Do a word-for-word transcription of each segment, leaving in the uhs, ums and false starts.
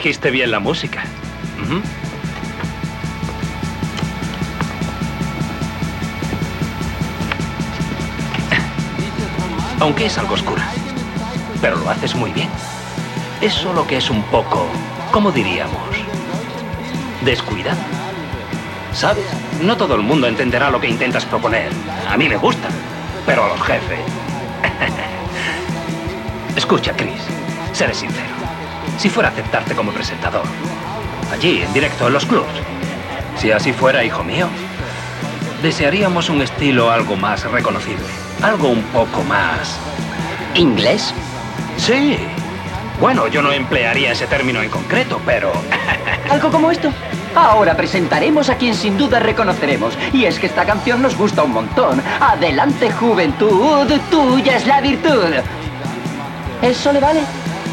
Elegiste bien la música. Uh-huh. Aunque es algo oscura. Pero lo haces muy bien. Es solo que es un poco, ¿cómo diríamos? Descuidado. ¿Sabes? No todo el mundo entenderá lo que intentas proponer. A mí me gusta, pero a los jefes... Escucha, Chris, seré sincero. Si fuera a aceptarte como presentador, allí, en directo, en los clubs, si así fuera, hijo mío, desearíamos un estilo algo más reconocible. Algo un poco más... ¿Inglés? Sí. Bueno, yo no emplearía ese término en concreto, pero... ¿Algo como esto? Ahora presentaremos a quien sin duda reconoceremos. Y es que esta canción nos gusta un montón. Adelante, juventud, tuya es la virtud. ¿Eso le vale?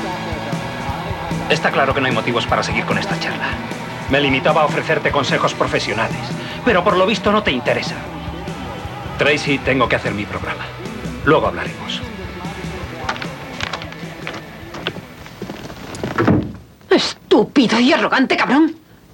Está claro que no hay motivos para seguir con esta charla. Me limitaba a ofrecerte consejos profesionales, pero por lo visto no te interesa. Tracy, tengo que hacer mi programa. Luego hablaremos. Estúpido y arrogante cabrón.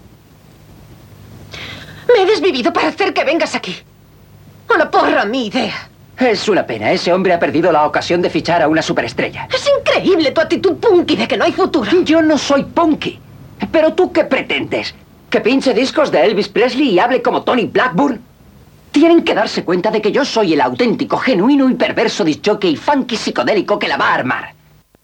Me he desvivido para hacer que vengas aquí. A la porra, mi idea. Es una pena. Ese hombre ha perdido la ocasión de fichar a una superestrella. Es increíble tu actitud punky de que no hay futuro. Yo no soy punky. ¿Pero tú qué pretendes? ¿Que pinche discos de Elvis Presley y hable como Tony Blackburn? Tienen que darse cuenta de que yo soy el auténtico, genuino y perverso discjockey funky psicodélico que la va a armar.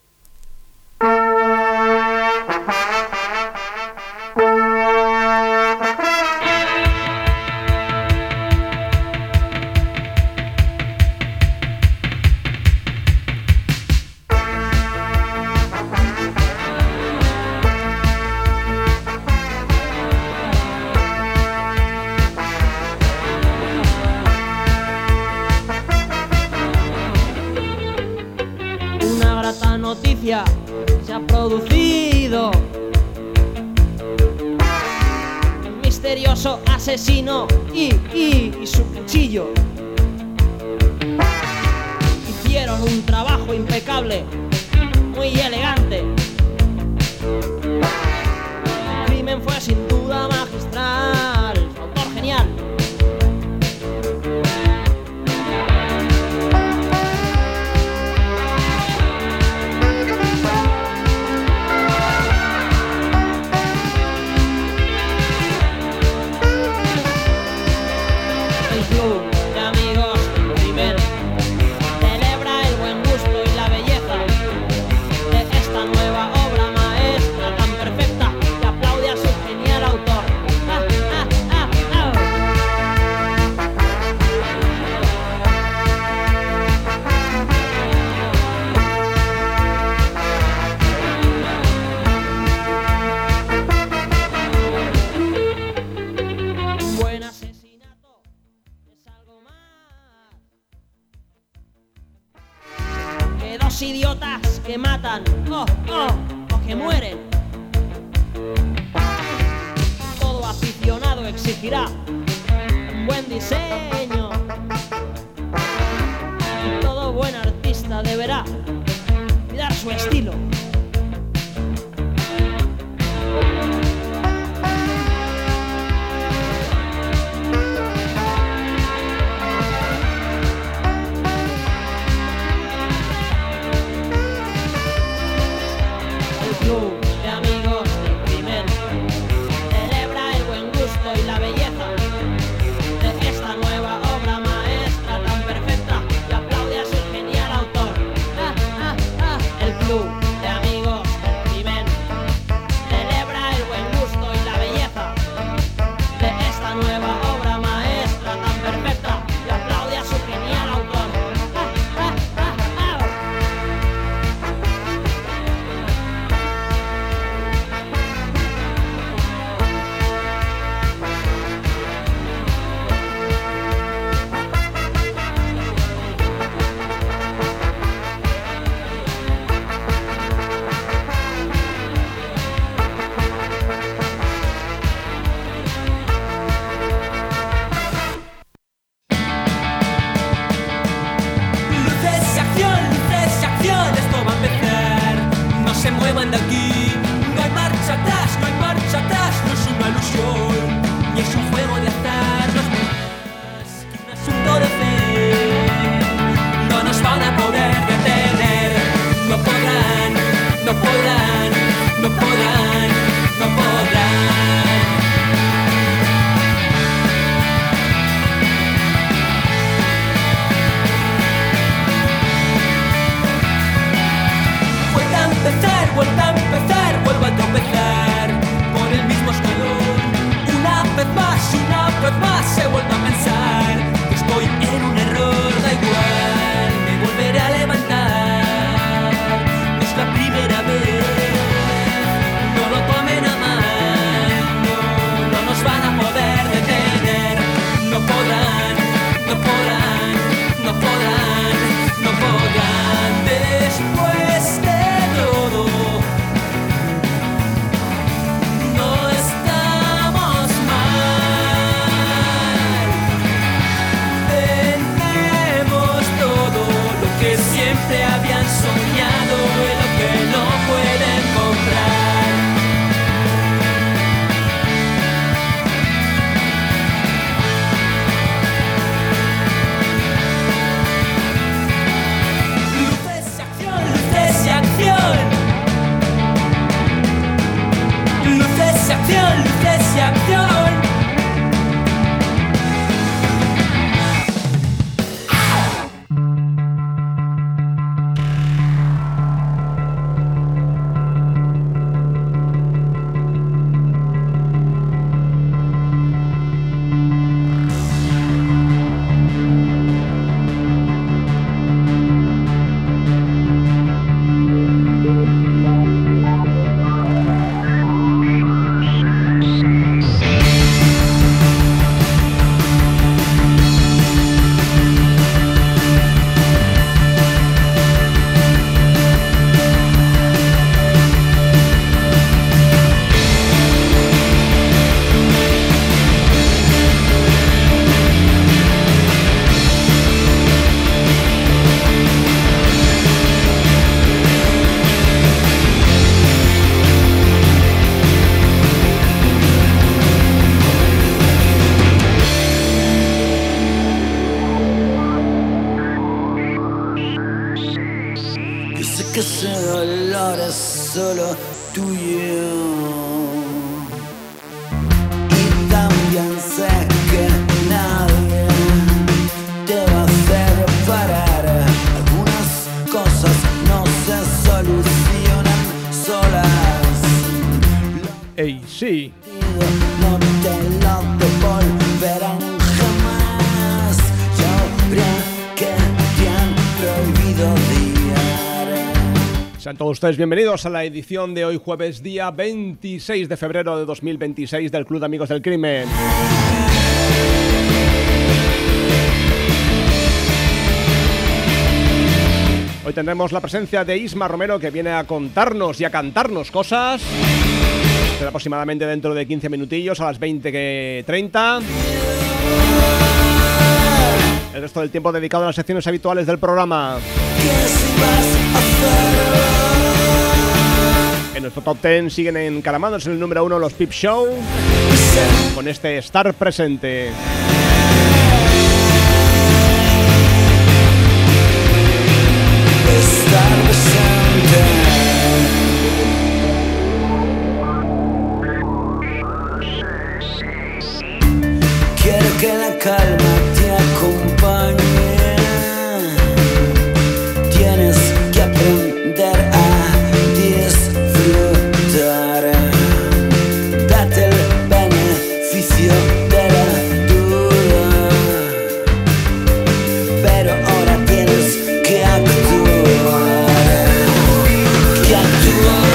Se ha producido un misterioso asesino y, y, y su cuchillo hicieron un trabajo impecable, muy elegante. El crimen fue sin duda magistral, su autor genial. Idiotas que matan, oh, oh, o que mueren. Todo aficionado exigirá un buen diseño. Y todo buen artista deberá cuidar su estilo. El club de vez más, una vez más he vuelto a pensar que estoy en un error, da igual, me volveré a levantar. No es la primera vez, no lo tomen a mal, no, no nos van a poder detener, no podrán, no podrán, no podrán, no podrán. Después de todo, no estamos mal. Tenemos todo lo que siempre habían soñado y lo que no pueden comprar. Luces y acción, luces y acción. Luces y acción, luces y acción. Que ese dolor es solo tuyo. Y también sé que nadie te va a hacer parar. Algunas cosas no se solucionan solas. Ey, sí. No te lo devolverán jamás. Yo creo que te han prohibido diar. Sean todos ustedes bienvenidos a la edición de hoy jueves día veintiséis de febrero de dos mil veintiséis del Club de Amigos del Crimen. Hoy tendremos la presencia de Isma Romero, que viene a contarnos y a cantarnos cosas. Será aproximadamente dentro de quince minutillos, a las veinte treinta. El resto del tiempo dedicado a las secciones habituales del programa. En nuestro top ten siguen encaramados en el número uno los Peep Show, con este Estar Presente. Estar presente. Quiero que la calma te acompañe. Tienes que aprender a disfrutar. Date el beneficio de la duda, pero ahora tienes que actuar, que actuar.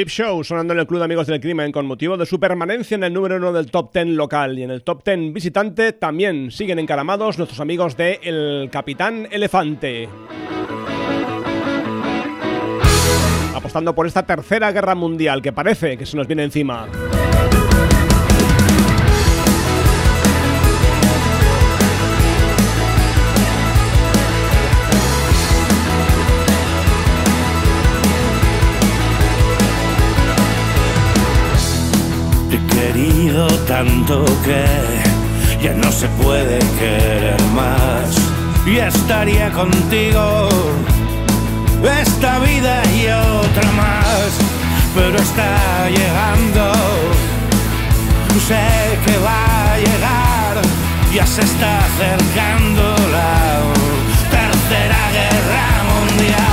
Peep Show sonando en el Club de Amigos del Crimen con motivo de su permanencia en el número uno del Top ten local. Y en el Top ten visitante también siguen encaramados nuestros amigos de El Capitán Elefante, apostando por esta tercera guerra mundial que parece que se nos viene encima. Querido tanto que ya no se puede querer más, y estaría contigo esta vida y otra más, pero está llegando, sé que va a llegar, ya se está acercando la tercera guerra mundial.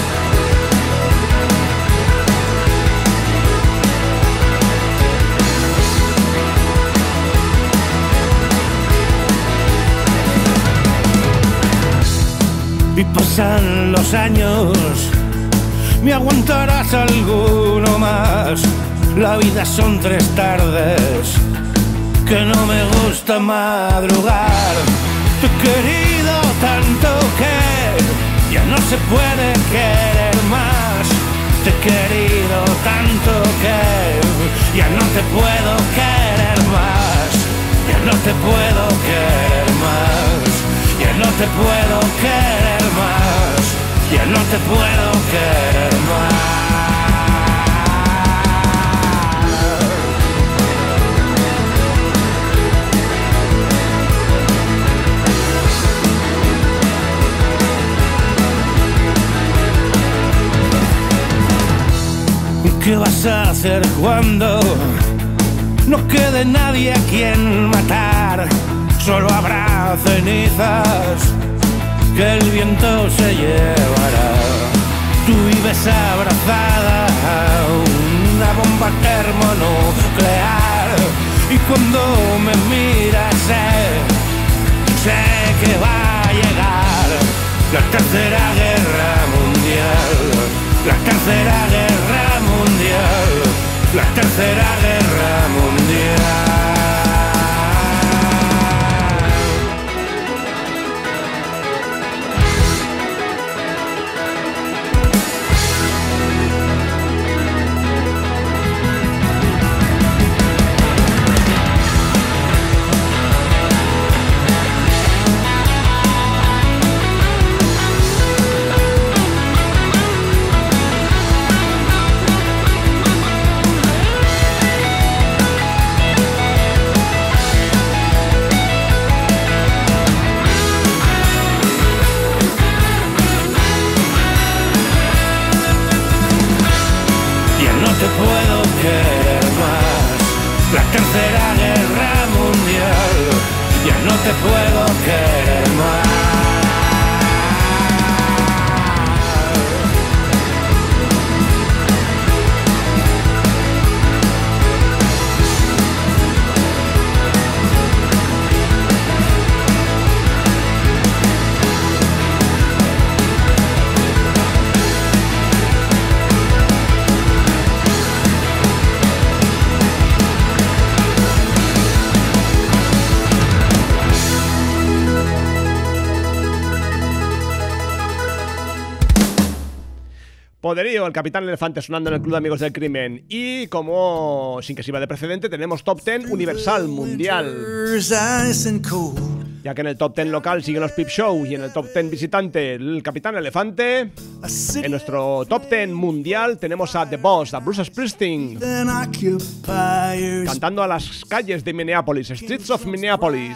Y pasan los años, me aguantarás alguno más. La vida son tres tardes, que no me gusta madrugar. Te he querido tanto que ya no se puede querer más. Te he querido tanto que ya no te puedo querer más. Ya no te puedo querer más. Ya no te puedo querer más, ya no te puedo querer más. ¿Qué vas a hacer cuando no quede nadie a quien matar? Solo habrá cenizas que el viento se llevará. Tú vives abrazada a una bomba termonuclear, y cuando me miras sé, sé que va a llegar la tercera guerra mundial, la tercera guerra mundial, la tercera guerra mundial. Tercera guerra mundial, ya no te puedo querer más. Poderío, El Capitán Elefante sonando en el Club de Amigos del Crimen. Y como, sin que sirva de precedente, tenemos Top ten Universal Mundial, ya que en el Top ten local siguen los Peep Show y en el Top ten visitante El Capitán Elefante. En nuestro Top ten mundial tenemos a The Boss, a Bruce Springsteen, cantando a las calles de Minneapolis, Streets of Minneapolis.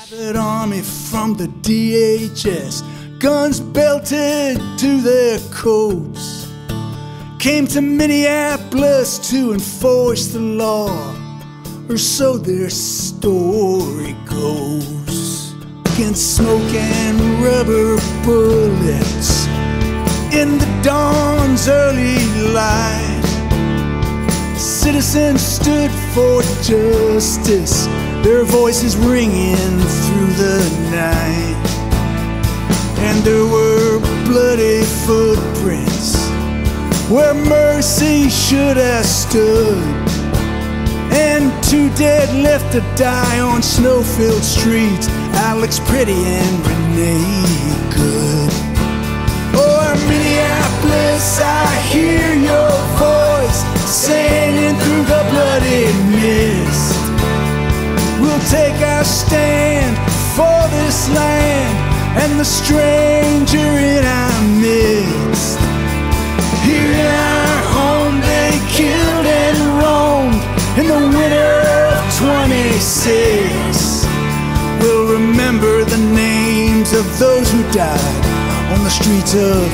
Guns belted to their coats, came to Minneapolis to enforce the law, or so their story goes. Against smoke and rubber bullets in the dawn's early light, citizens stood for justice, their voices ringing through the night. And there were bloody footprints where mercy should have stood, and two dead left to die on snow-filled streets, Alex Pretty and Renee Good. Oh, Minneapolis, I hear your voice singing through the bloody mist. We'll take our stand for this land and the stranger in our midst. Here in our home they killed and roamed in the winter of twenty-six. We'll remember the names of those who died on the streets of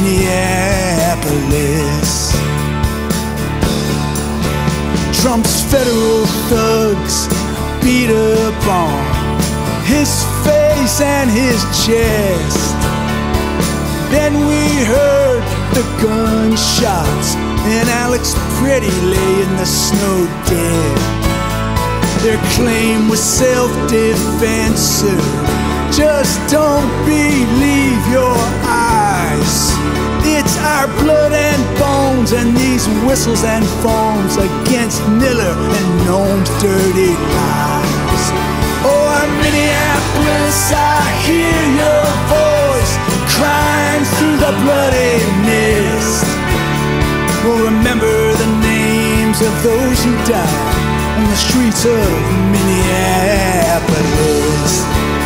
Minneapolis. Trump's federal thugs beat up on his face and his chest. Then we heard the gunshots and Alex Pretty lay in the snow dead. Their claim was self-defense, sir. Just don't believe your eyes. It's our blood and bones and these whistles and foams against Miller and Nome's dirty lies. Oh, Minneapolis, I hear your voice crying through the bloody mist. We'll remember the names of those who died on the streets of Minneapolis.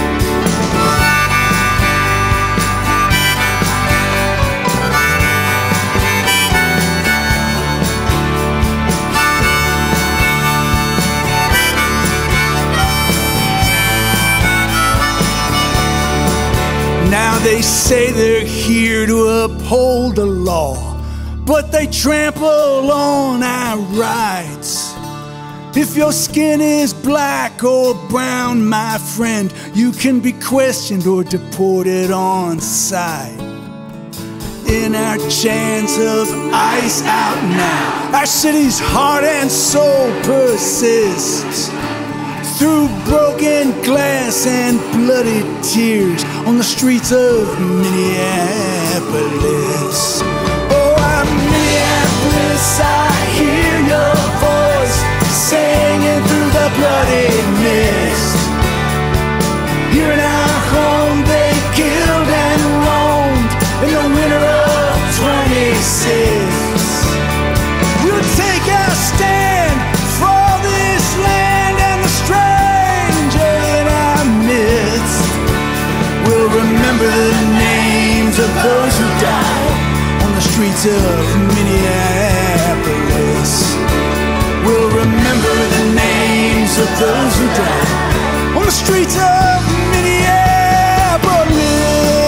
Now they say they're here to uphold the law, but they trample on our rights. If your skin is black or brown, my friend, you can be questioned or deported on sight. In our chance of ice out now, our city's heart and soul persists. Through broken glass and bloody tears on the streets of Minneapolis. Oh, I'm Minneapolis, I hear your voice singing through the bloody mist. Here in our home they killed and roamed in the winter of twenty-six. We'll take our stand for this land and the stranger in our midst. We'll remember the names of those who died on the streets of Minneapolis. We'll remember the names of those who died on the streets of Minneapolis.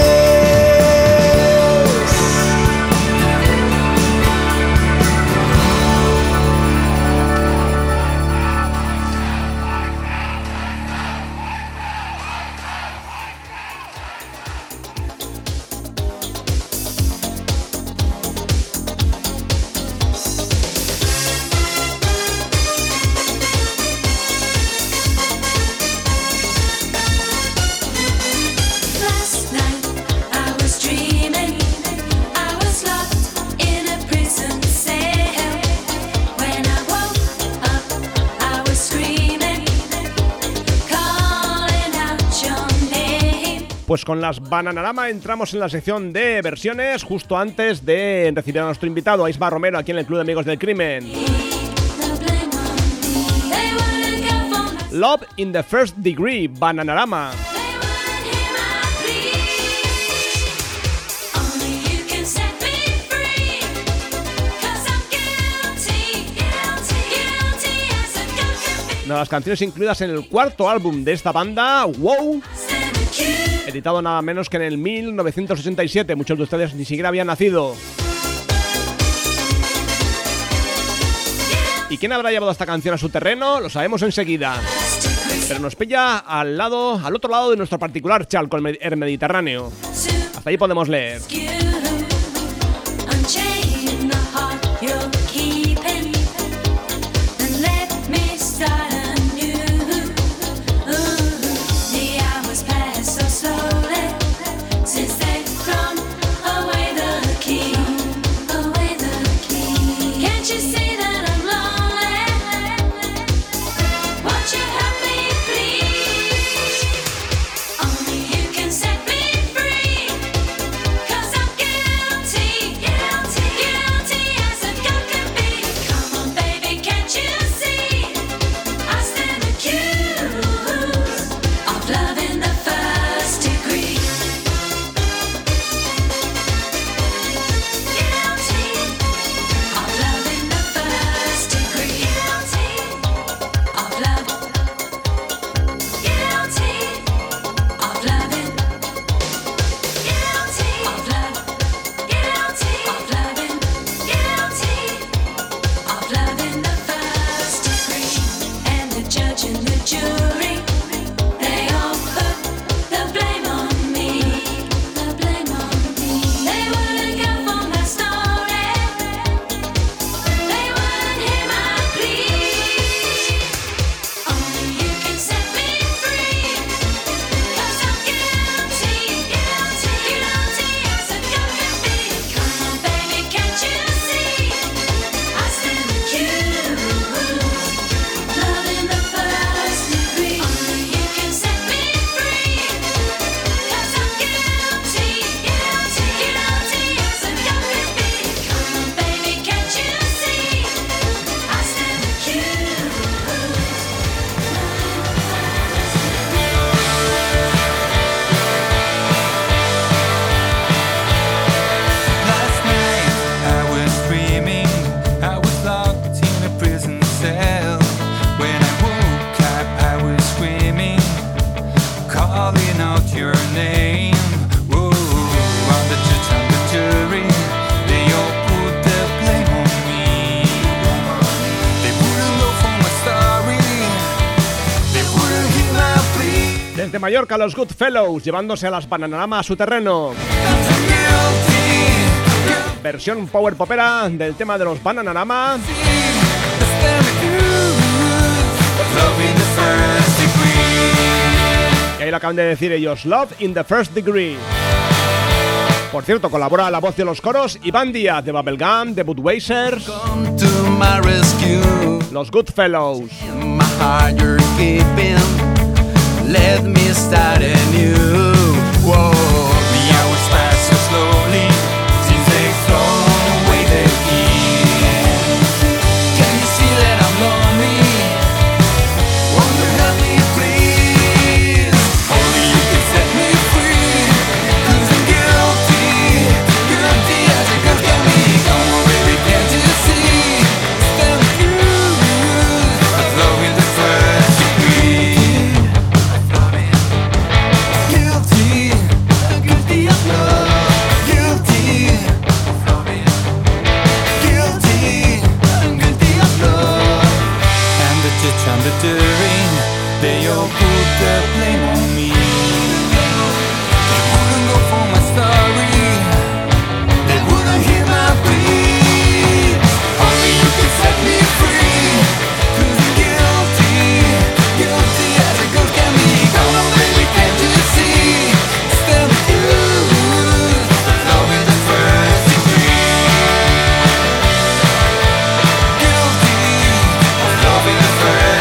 Pues con las Bananarama entramos en la sección de versiones justo antes de recibir a nuestro invitado, a Isma Romero, aquí en el Club de Amigos del Crimen. Love in the First Degree, Bananarama. Una de las canciones incluidas en el cuarto álbum de esta banda, Wow, editado nada menos que en el mil novecientos ochenta y siete. Muchos de ustedes ni siquiera habían nacido. ¿Y quién habrá llevado esta canción a su terreno? Lo sabemos enseguida. Pero nos pilla al lado, al otro lado de nuestro particular charco, el Mediterráneo. Hasta ahí podemos leer. Since they've thrown away the key, away the Desde Mallorca, los Goodfellows, llevándose a las Bananarama a su terreno. Versión power popera del tema de los Bananarama. Y ahí lo acaban de decir ellos, Love in the First Degree. Por cierto, colabora a la voz de los coros Iván Díaz de Bubblegum, de Budweiser, los Goodfellows. Let me start anew. Whoa, the hours pass so slowly since they've thrown away the key. Can you see that I'm lonely? Won't you help me please? Only you can set me free. 'Cause I'm guilty, guilty as a girl can be. Come on, baby, can't you see? Stand accused of love in the first degree. I'm deterring, they all put the blame on me. They wouldn't go for my story, they wouldn't hear my plea. Only you can set me free, 'cause I'm guilty, guilty as a girl can be. Come on baby, can't you see? Stand accused of love in the first degree. Guilty of love in the first.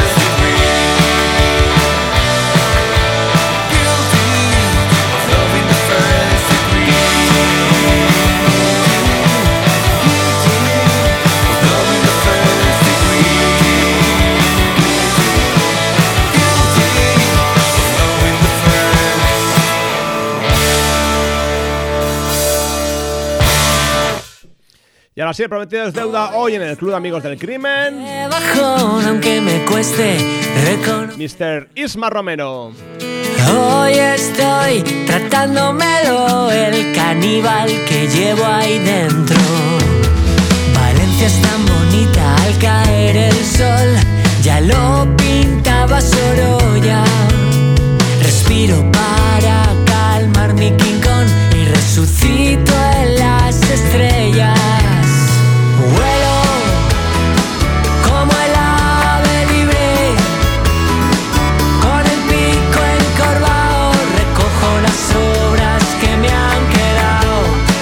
Y ahora sí, el prometido es deuda hoy en el Club de Amigos del Crimen. Bajón, aunque me cueste reconocer. mister Isma Romero. Hoy estoy tratándomelo, el caníbal que llevo ahí dentro. Valencia es tan bonita al caer el sol, ya lo pintaba Sorolla. Respiro para calmar mi King Kong y resucito en las estrellas. Vuelo como el ave libre, con el pico encorvado, recojo las sobras que me han quedado.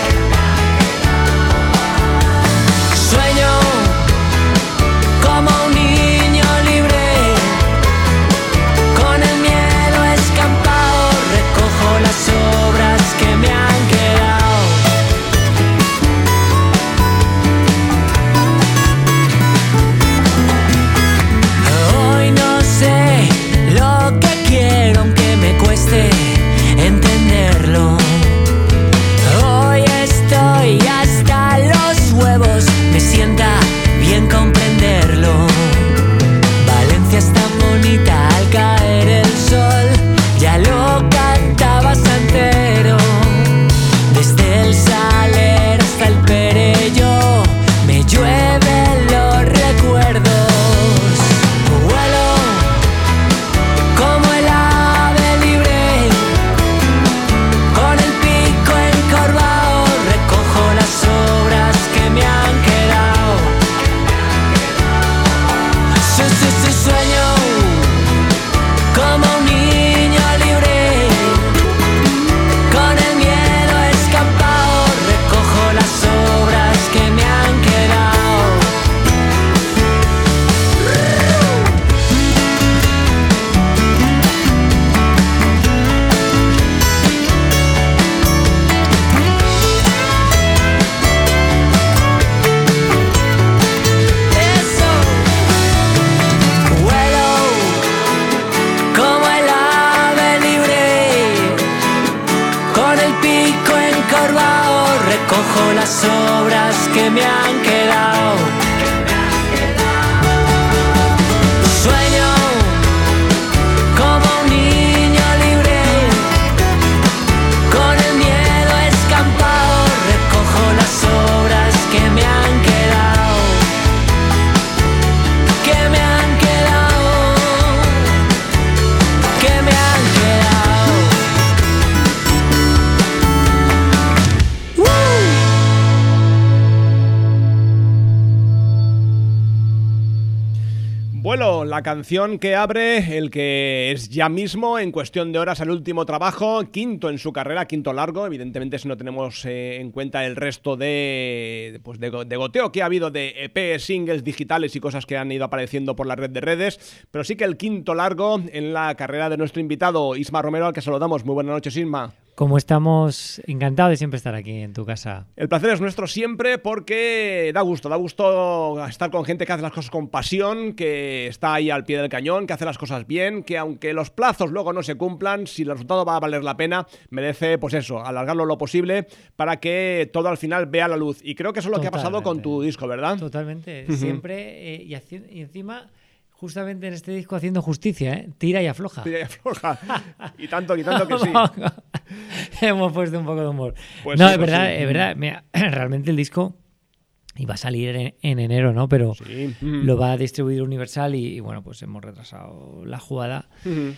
Sueño como un niño libre, con el miedo escampado, recojo las sobras que me han quedado. Hoy no sé lo que quiero, aunque me cueste entenderlo. Hoy estoy hasta los huevos, me sienta bien comprenderlo. Valencia es tan bonita al caer el sol, ya lo cantaba Santero. Desde el Saler hasta el Perelló, me llueven los recuerdos. Vuelo como el ave libre, con el pico encorvado, recojo las sobras que me han quedado. Sí, sí, sí, sueño como un niño libre, con el miedo escampado, recojo las sobras que me han quedado. Eso. Vuelo como el ave libre, con el pico encorvado, recojo las sobras que me han quedado. Sueño como un niño libre, con el miedo escampado, recojo las sobras que me han quedado. Que me han quedado, que me han quedado. la canción que abre el que es ya mismo, en cuestión de horas, el último trabajo, quinto en su carrera, quinto largo, evidentemente si no tenemos eh, en cuenta el resto de, pues de, de goteo que ha habido de E P, singles digitales y cosas que han ido apareciendo por la red de redes, pero sí que el quinto largo en la carrera de nuestro invitado Isma Romero, al que saludamos. Muy buenas noches, Isma. Como estamos, encantado de siempre estar aquí en tu casa. El placer es nuestro siempre porque da gusto, da gusto estar con gente que hace las cosas con pasión, que está ahí al pie del cañón, que hace las cosas bien, que aunque los plazos luego no se cumplan, si el resultado va a valer la pena, merece, pues eso, alargarlo lo posible para que todo al final vea la luz. Y creo que eso es lo Totalmente. que ha pasado con tu disco, ¿verdad? Totalmente, uh-huh. siempre, eh, y, haci- y encima... Justamente en este disco haciendo justicia, ¿eh? Tira y afloja. Tira y afloja. Y tanto, y tanto que sí. Hemos puesto un poco de humor. Pues no, sí, es pues verdad, sí. es verdad. Mira, realmente el disco iba a salir en, en enero, ¿no? Pero sí. lo va a distribuir Universal y, y bueno, pues hemos retrasado la jugada. Uh-huh.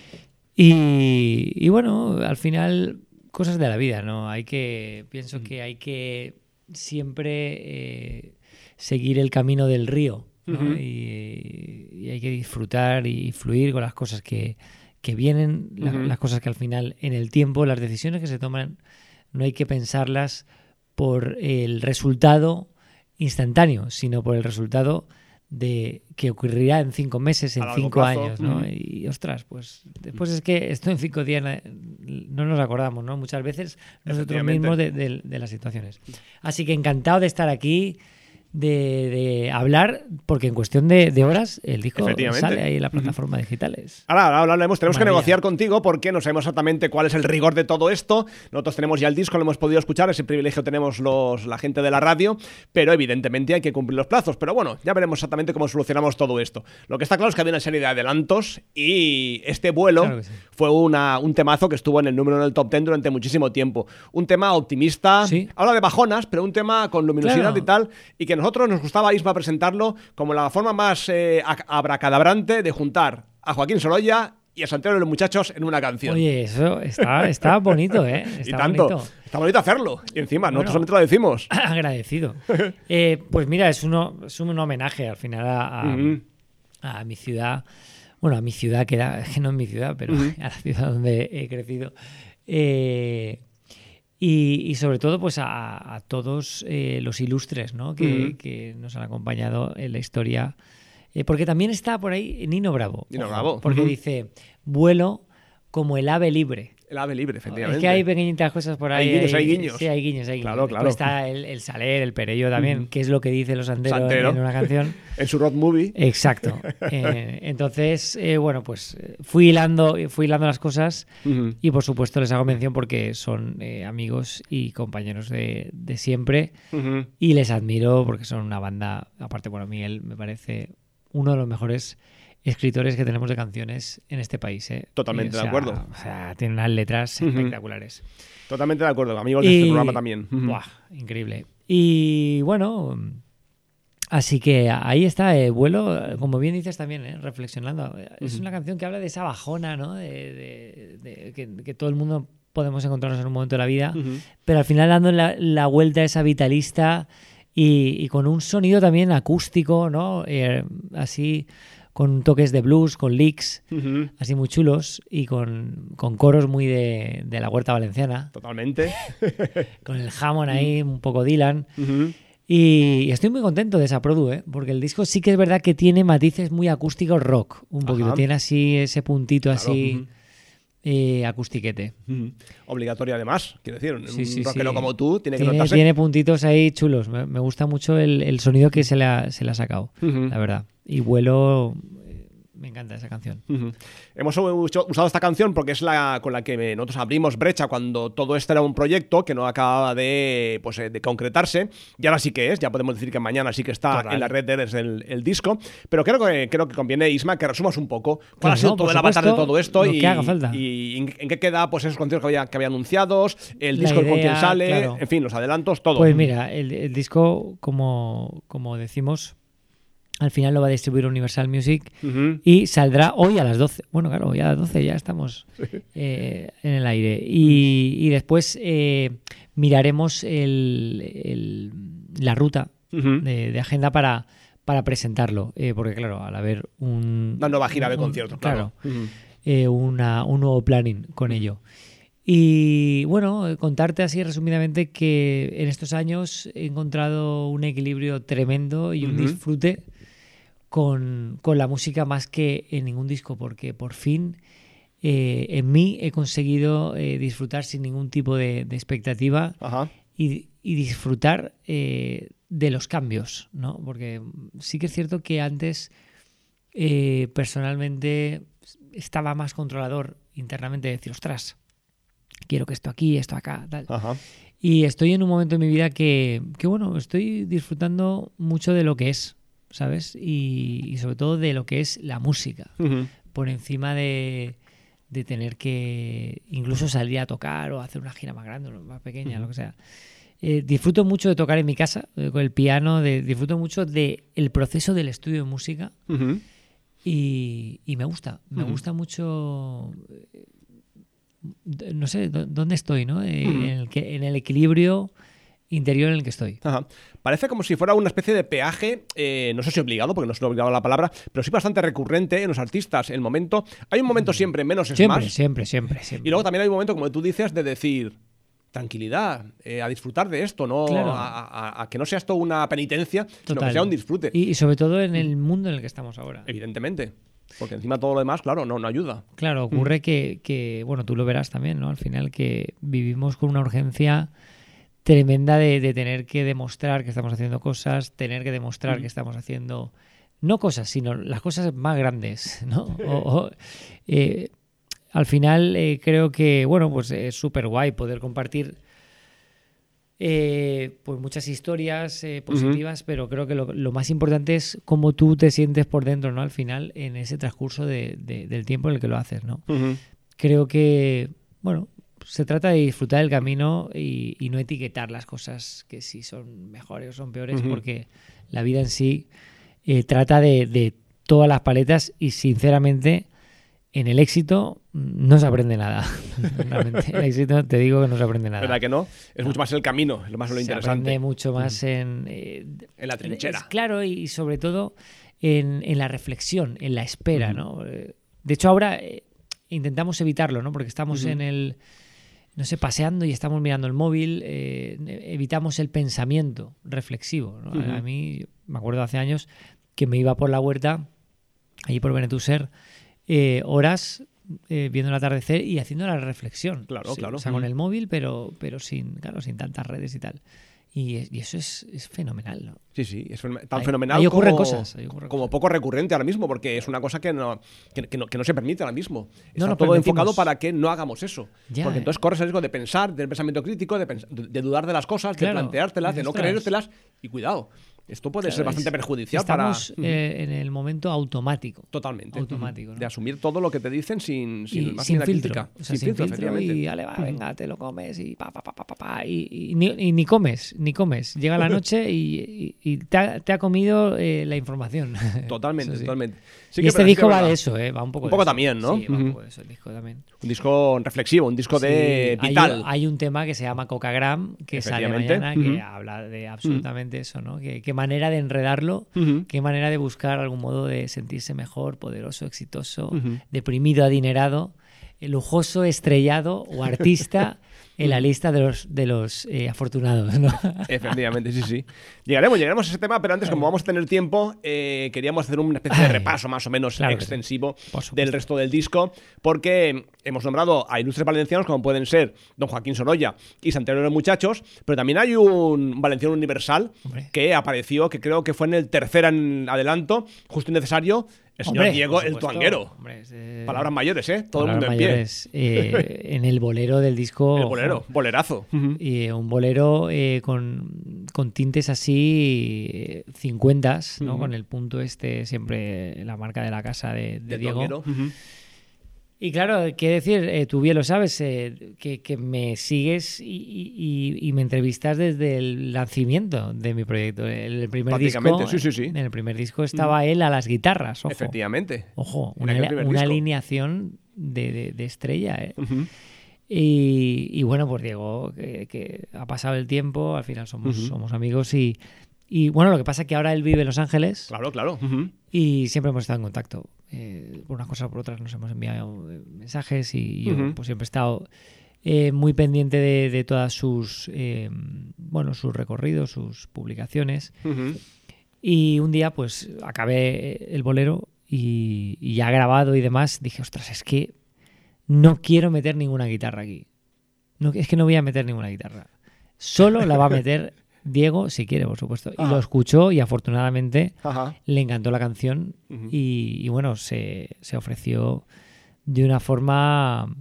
Y, y bueno, al final, cosas de la vida, ¿no? Hay que, pienso uh-huh. que hay que siempre eh, seguir el camino del río. ¿no? Uh-huh. y, y hay que disfrutar y fluir con las cosas que, que vienen, uh-huh. la, las cosas que al final, en el tiempo, las decisiones que se toman, no hay que pensarlas por el resultado instantáneo, sino por el resultado de que ocurrirá en cinco meses, en cinco plazo. años, ¿no? Uh-huh. Y ostras, pues después es que esto en cinco días no nos acordamos, ¿no? Muchas veces nosotros mismos de, de, de las situaciones. Así que encantado de estar aquí. De, de hablar, porque en cuestión de, de horas el disco sale ahí en las plataformas uh-huh. digitales. Ahora, ahora hablaremos, tenemos Maravilla. que negociar contigo porque no sabemos exactamente cuál es el rigor de todo esto. Nosotros tenemos ya el disco, lo hemos podido escuchar, ese privilegio tenemos los, la gente de la radio, pero evidentemente hay que cumplir los plazos. Pero bueno, ya veremos exactamente cómo solucionamos todo esto. Lo que está claro es que había una serie de adelantos y este vuelo claro sí. fue una, un temazo que estuvo en el número uno del top ten durante muchísimo tiempo. Un tema optimista, ¿sí? Habla de bajonas, pero un tema con luminosidad claro. y tal, y que nosotros nos gustaba, Isma, presentarlo como la forma más eh, abracadabrante de juntar a Joaquín Sorolla y a Santiago de los Muchachos en una canción. Oye, eso está, está bonito, ¿eh? Está y tanto. Bonito. Está bonito hacerlo. Y encima, bueno, nosotros solamente lo decimos. Agradecido. eh, pues mira, es, uno, es un homenaje al final a, a, uh-huh. a mi ciudad. Bueno, a mi ciudad, que, era, que no es mi ciudad, pero uh-huh. a la ciudad donde he crecido. Eh... Y, y sobre todo pues a, a todos eh, los ilustres, ¿no? que, uh-huh. que nos han acompañado en la historia. Eh, porque también está por ahí Nino Bravo. Nino ojo, Bravo. Porque uh-huh. dice, vuelo como el ave libre. El ave libre, efectivamente. Es que hay pequeñitas cosas por ahí. Hay guiños, hay guiños. Sí, hay guiños, hay guiños. Claro, claro. Pues está el, el Saler, el Perello también, uh-huh. que es lo que dice los Santeros Santero. en una canción. En su road movie. Exacto. eh, entonces, eh, bueno, pues fui hilando, fui hilando las cosas uh-huh. y por supuesto les hago mención porque son eh, amigos y compañeros de, de siempre uh-huh. y les admiro porque son una banda, aparte, bueno, Miguel me parece uno de los mejores escritores que tenemos de canciones en este país. ¿eh? Totalmente o sea, de acuerdo. O sea, tiene unas letras uh-huh. espectaculares. Totalmente de acuerdo. Amigos de y... este programa también. Uh-huh. Buah, increíble. Y bueno, así que ahí está, eh, vuelo, como bien dices también, eh, reflexionando. Es uh-huh. una canción que habla de esa bajona, ¿no? De, de, de, de que, que todo el mundo podemos encontrarnos en un momento de la vida, uh-huh. pero al final dando la, la vuelta a esa vitalista y, y con un sonido también acústico, ¿no? Eh, así... con toques de blues, con licks, uh-huh. así muy chulos, y con, con coros muy de, de la huerta valenciana. Totalmente. Con el Hammond ahí, un poco Dylan. Uh-huh. Y estoy muy contento de esa produ, ¿eh? Porque el disco sí que es verdad que tiene matices muy acústicos rock, un poquito. Ajá. Tiene así ese puntito claro. así... Uh-huh. Eh, acustiquete. Uh-huh. Obligatorio además, quiero decir, un, sí, sí, un rockero sí. como tú tiene que tiene, notarse. Tiene puntitos ahí chulos. Me, me gusta mucho el, el sonido que se le ha, se le ha sacado, uh-huh. la verdad. Y vuelo... Me encanta esa canción. Uh-huh. Hemos usado esta canción porque es la con la que nosotros abrimos brecha cuando todo esto era un proyecto que no acababa de, pues, de concretarse. Y ahora sí que es, ya podemos decir que mañana sí que está Total. en la red desde el, el disco. Pero creo que, creo que conviene, Isma, que resumas un poco cuál pues ha sido no, todo el avatar de todo esto y, que haga falta. y en, en qué queda pues, esos conciertos que había, que había anunciados, el disco idea, con quién sale, claro. en fin, los adelantos, todo. Pues mira, el, el disco, como, como decimos... Al final lo va a distribuir Universal Music uh-huh. y saldrá hoy a las doce. Bueno, claro, hoy a las doce ya estamos sí. eh, en el aire. Y, y después eh, miraremos el, el, la ruta uh-huh. de, de agenda para, para presentarlo, eh, porque claro, al haber un... Una nueva gira de un- conciertos, claro. claro, Ujú. eh, una, un nuevo planning con ello. Y bueno, eh, contarte así resumidamente que en estos años he encontrado un equilibrio tremendo y un Ujú. disfrute con, con la música más que en ningún disco, porque por fin eh, en mí he conseguido eh, disfrutar sin ningún tipo de, de expectativa Ajá. y, y disfrutar eh, de los cambios, ¿no? Porque sí que es cierto que antes eh, personalmente estaba más controlador internamente de decir, ostras, quiero que esto aquí, esto acá, tal. Ajá. Y estoy en un momento en mi vida que, que bueno, estoy disfrutando mucho de lo que es, ¿sabes? Y, y sobre todo de lo que es la música, Ujú. por encima de, de tener que incluso salir a tocar o hacer una gira más grande o más pequeña, lo que sea. Eh, disfruto mucho de tocar en mi casa, eh, con el piano, de, disfruto mucho del proceso del estudio de música Ujú. y, y me gusta, me Ujú. gusta mucho, eh, d- no sé, d- dónde estoy, ¿no? Eh, Ujú. en, el que, en el equilibrio interior en el que estoy. Ajá. Parece como si fuera una especie de peaje, eh, no sé si obligado, porque no es obligado la palabra, pero sí bastante recurrente en los artistas. El momento, hay un momento siempre menos es Siempre, más. siempre, siempre, siempre. Y luego también hay un momento, como tú dices, de decir tranquilidad, eh, a disfrutar de esto, no Claro. a, a- a que no sea esto una penitencia, sino Total. que sea un disfrute. Y, y sobre todo en el mundo en el que estamos ahora. Evidentemente. Porque encima todo lo demás, claro, no, no ayuda. Claro, ocurre que, que, bueno, tú lo verás también, ¿no? Al final que vivimos con una urgencia tremenda de, de tener que demostrar que estamos haciendo cosas, tener que demostrar Mm. que estamos haciendo, no cosas, sino las cosas más grandes, ¿no? O- o, eh, al final eh, creo que, bueno, pues es súper guay poder compartir eh, pues muchas historias eh, positivas, pero creo que lo, lo más importante es cómo tú te sientes por dentro, ¿no? Al final, en ese transcurso de- de- del tiempo en el que lo haces, ¿no? Ujú. Creo que, bueno, se trata de disfrutar del camino y, y no etiquetar las cosas que si son mejores o son peores, Ujú. porque la vida en sí eh, trata de, de todas las paletas y, sinceramente, en el éxito no se aprende nada. Realmente, el éxito, te digo que no se aprende nada. ¿Verdad que no? Es No. mucho más el camino, es lo más lo Se interesante. aprende mucho más en... eh, En la trinchera. es claro, y sobre todo en, en la reflexión, en la espera, Ujú. ¿no? Eh, De hecho, ahora eh, intentamos evitarlo, ¿no? Porque estamos Ujú. en el, no sé, paseando y estamos mirando el móvil, eh, evitamos el pensamiento reflexivo, ¿no? Ujú. A mí, me acuerdo hace años que me iba por la huerta, allí por Benetúser, eh, horas eh, viendo el atardecer y haciendo la reflexión. Claro, Sí, claro. O sea, con Ujú. el móvil, pero, pero sin, claro, sin tantas redes y tal. Y, es- y eso es, es fenomenal, ¿no? Sí, sí, es fen- tan Ahí- fenomenal ahí ocurren como, cosas, ahí ocurren como cosas. poco recurrente ahora mismo, porque es una cosa que no, que, que no, que no se permite ahora mismo. Está nos todo permitimos. enfocado para que no hagamos eso. Ya, porque eh. entonces corres el riesgo de pensar, de tener pensamiento crítico, de, pens- de- de dudar de las cosas, Claro. de planteártelas, de no Ostras. creértelas. Y cuidado, esto puede Claro, ser bastante es- perjudicial estamos, para... eh, en el momento automático. Totalmente. automático, Ujú. ¿no? De asumir todo lo que te dicen sin, sin, Y más sin ni la filtro, crítica. o sea, sin, filtro, efectivamente. y ale, va, venga, te lo comes y pa, pa, pa, pa, pa, pa, y, y ni, y ni comes, ni comes. Llega la noche y, y- y te, ha, te ha comido eh, la información. Totalmente, Eso sí. totalmente. Sí y que- este pero sí que disco es va verdad. de eso, eh, va un poco Un de poco eso. también, ¿no? Sí, va un Ujú. poco de eso el disco también. Un disco reflexivo, un disco Sí, de hay- vital. Hay, un tema que se llama Cocagram, que sale Efectivamente. mañana, que Ujú. habla de absolutamente eso, ¿no? Que- qué manera de enredarlo, Ujú. qué manera de buscar algún modo de sentirse mejor, poderoso, exitoso, Ujú. deprimido, adinerado, eh, lujoso, estrellado o artista en la lista de los, de los eh, afortunados, ¿no? Efectivamente, sí, sí. Llegaremos, llegaremos a ese tema, pero antes, como vamos a tener tiempo, eh, queríamos hacer una especie de Ay, repaso más o menos claro que sí. extensivo Por supuesto. del resto del disco, porque hemos nombrado a ilustres valencianos como pueden ser Don Joaquín Sorolla y Santiago de los Muchachos, pero también hay un valenciano universal Hombre. que apareció, que creo que fue en el tercer en adelanto, justo y necesario, el señor Hombre, Diego por el supuesto. Tuanguero. Hombre, es, eh, Palabras mayores, ¿eh? Todo el mundo palabras en pie. mayores, eh, en el bolero del disco. El bolero, ojo, bolerazo. y un bolero eh, con, con tintes así eh, cincuentas, ¿no? Ujú. Con el punto este, siempre la marca de la casa de, de Del Diego. Tuanguero. Ujú. Y claro, qué decir, eh, tú bien lo sabes, eh, que, que me sigues y, y- y me entrevistas desde el nacimiento de mi proyecto. En el primer Prácticamente, disco, sí, sí, sí. En el primer disco estaba él a las guitarras, ojo. Efectivamente. Ojo, En una, aquel primer una disco. alineación de, de- de estrella, ¿eh? Ujú. Y, y bueno, pues Diego, que, que ha pasado el tiempo, al final somos, Ujú. somos amigos y, y bueno, lo que pasa es que ahora él vive en Los Ángeles. Claro, claro. Uh-huh. Y siempre hemos estado en contacto. Eh, por unas cosas o por otras nos hemos enviado eh, mensajes y yo Uh-huh. pues siempre he estado eh, muy pendiente de, de todas sus eh, bueno, sus recorridos, sus publicaciones. Uh-huh. Y un día pues acabé el bolero y, y ya grabado y demás, dije, ostras, es que no quiero meter ninguna guitarra aquí. No, es que no voy a meter ninguna guitarra. Solo la va a meter Diego, si quiere, por supuesto. Y Ajá. lo escuchó y afortunadamente Ajá. le encantó la canción Uh-huh. y, y bueno, se, se ofreció de una forma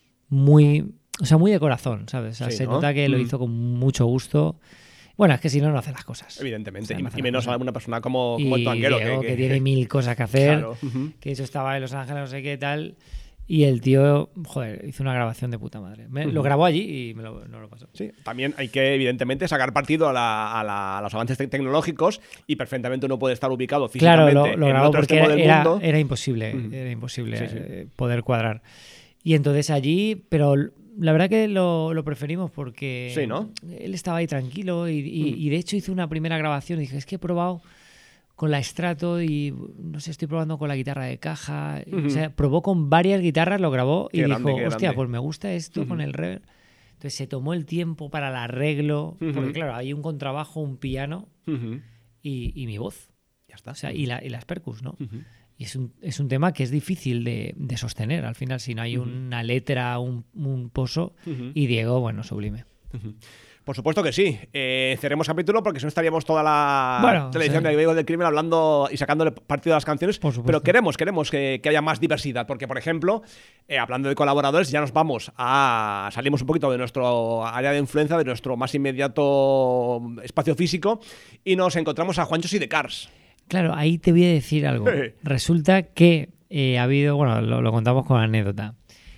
muy, o sea, muy de corazón, ¿sabes? O sea, Sí, se ¿no? nota que lo Mm. hizo con mucho gusto. Bueno, es que si no, no hace las cosas. Evidentemente. O sea, no hace y las menos cosas. a una persona como, como el Y Tanguero. Diego, que, que, tiene mil cosas que hacer, Claro. Uh-huh. que eso estaba en Los Ángeles, no sé qué tal. Y el tío, joder, hizo una grabación de puta madre. Me- Lo Ujú. grabó allí y me lo, no lo pasó. Sí, también hay que, evidentemente, sacar partido a, la- a la- a los avances te- tecnológicos y perfectamente uno puede estar ubicado Claro, físicamente lo, lo en grabó otro porque extremo era, del era, mundo. era imposible, Ujú. era imposible Sí, sí. eh, poder cuadrar. Y entonces allí, pero la verdad que lo, lo preferimos porque Sí, ¿no? él estaba ahí tranquilo y, y- Mm. y de hecho hizo una primera grabación y dije, es que he probado con la Strato y no sé, estoy probando con la guitarra de caja. Ujú. O sea, probó con varias guitarras, lo grabó y Qué dijo, grande, qué hostia, grande". pues me gusta esto Ujú. con el reverb. Entonces se tomó el tiempo para el arreglo, Ujú. porque claro, hay un contrabajo, un piano Ujú. y, y mi voz. Ya está. O sea, y, la- y las percus, ¿no? Ujú. Y es un, es un tema que es difícil de, de sostener. Al final, si no hay Ujú. una letra, un, un pozo, Ujú. y Diego, bueno, sublime. Ujú. Por supuesto que sí. Eh, cerremos capítulo porque si no estaríamos toda la Bueno, televisión sí. de Diego del Crimen hablando y sacándole partido a las canciones. Por supuesto. Pero queremos, queremos que, que haya más diversidad. Porque, por ejemplo, eh, hablando de colaboradores, ya nos vamos a. Salimos un poquito de nuestro área de influencia, de nuestro más inmediato espacio físico, y nos encontramos a Juancho y de Cars. Claro, ahí te voy a decir algo. Resulta que eh, ha habido, bueno, lo, lo contamos con anécdota.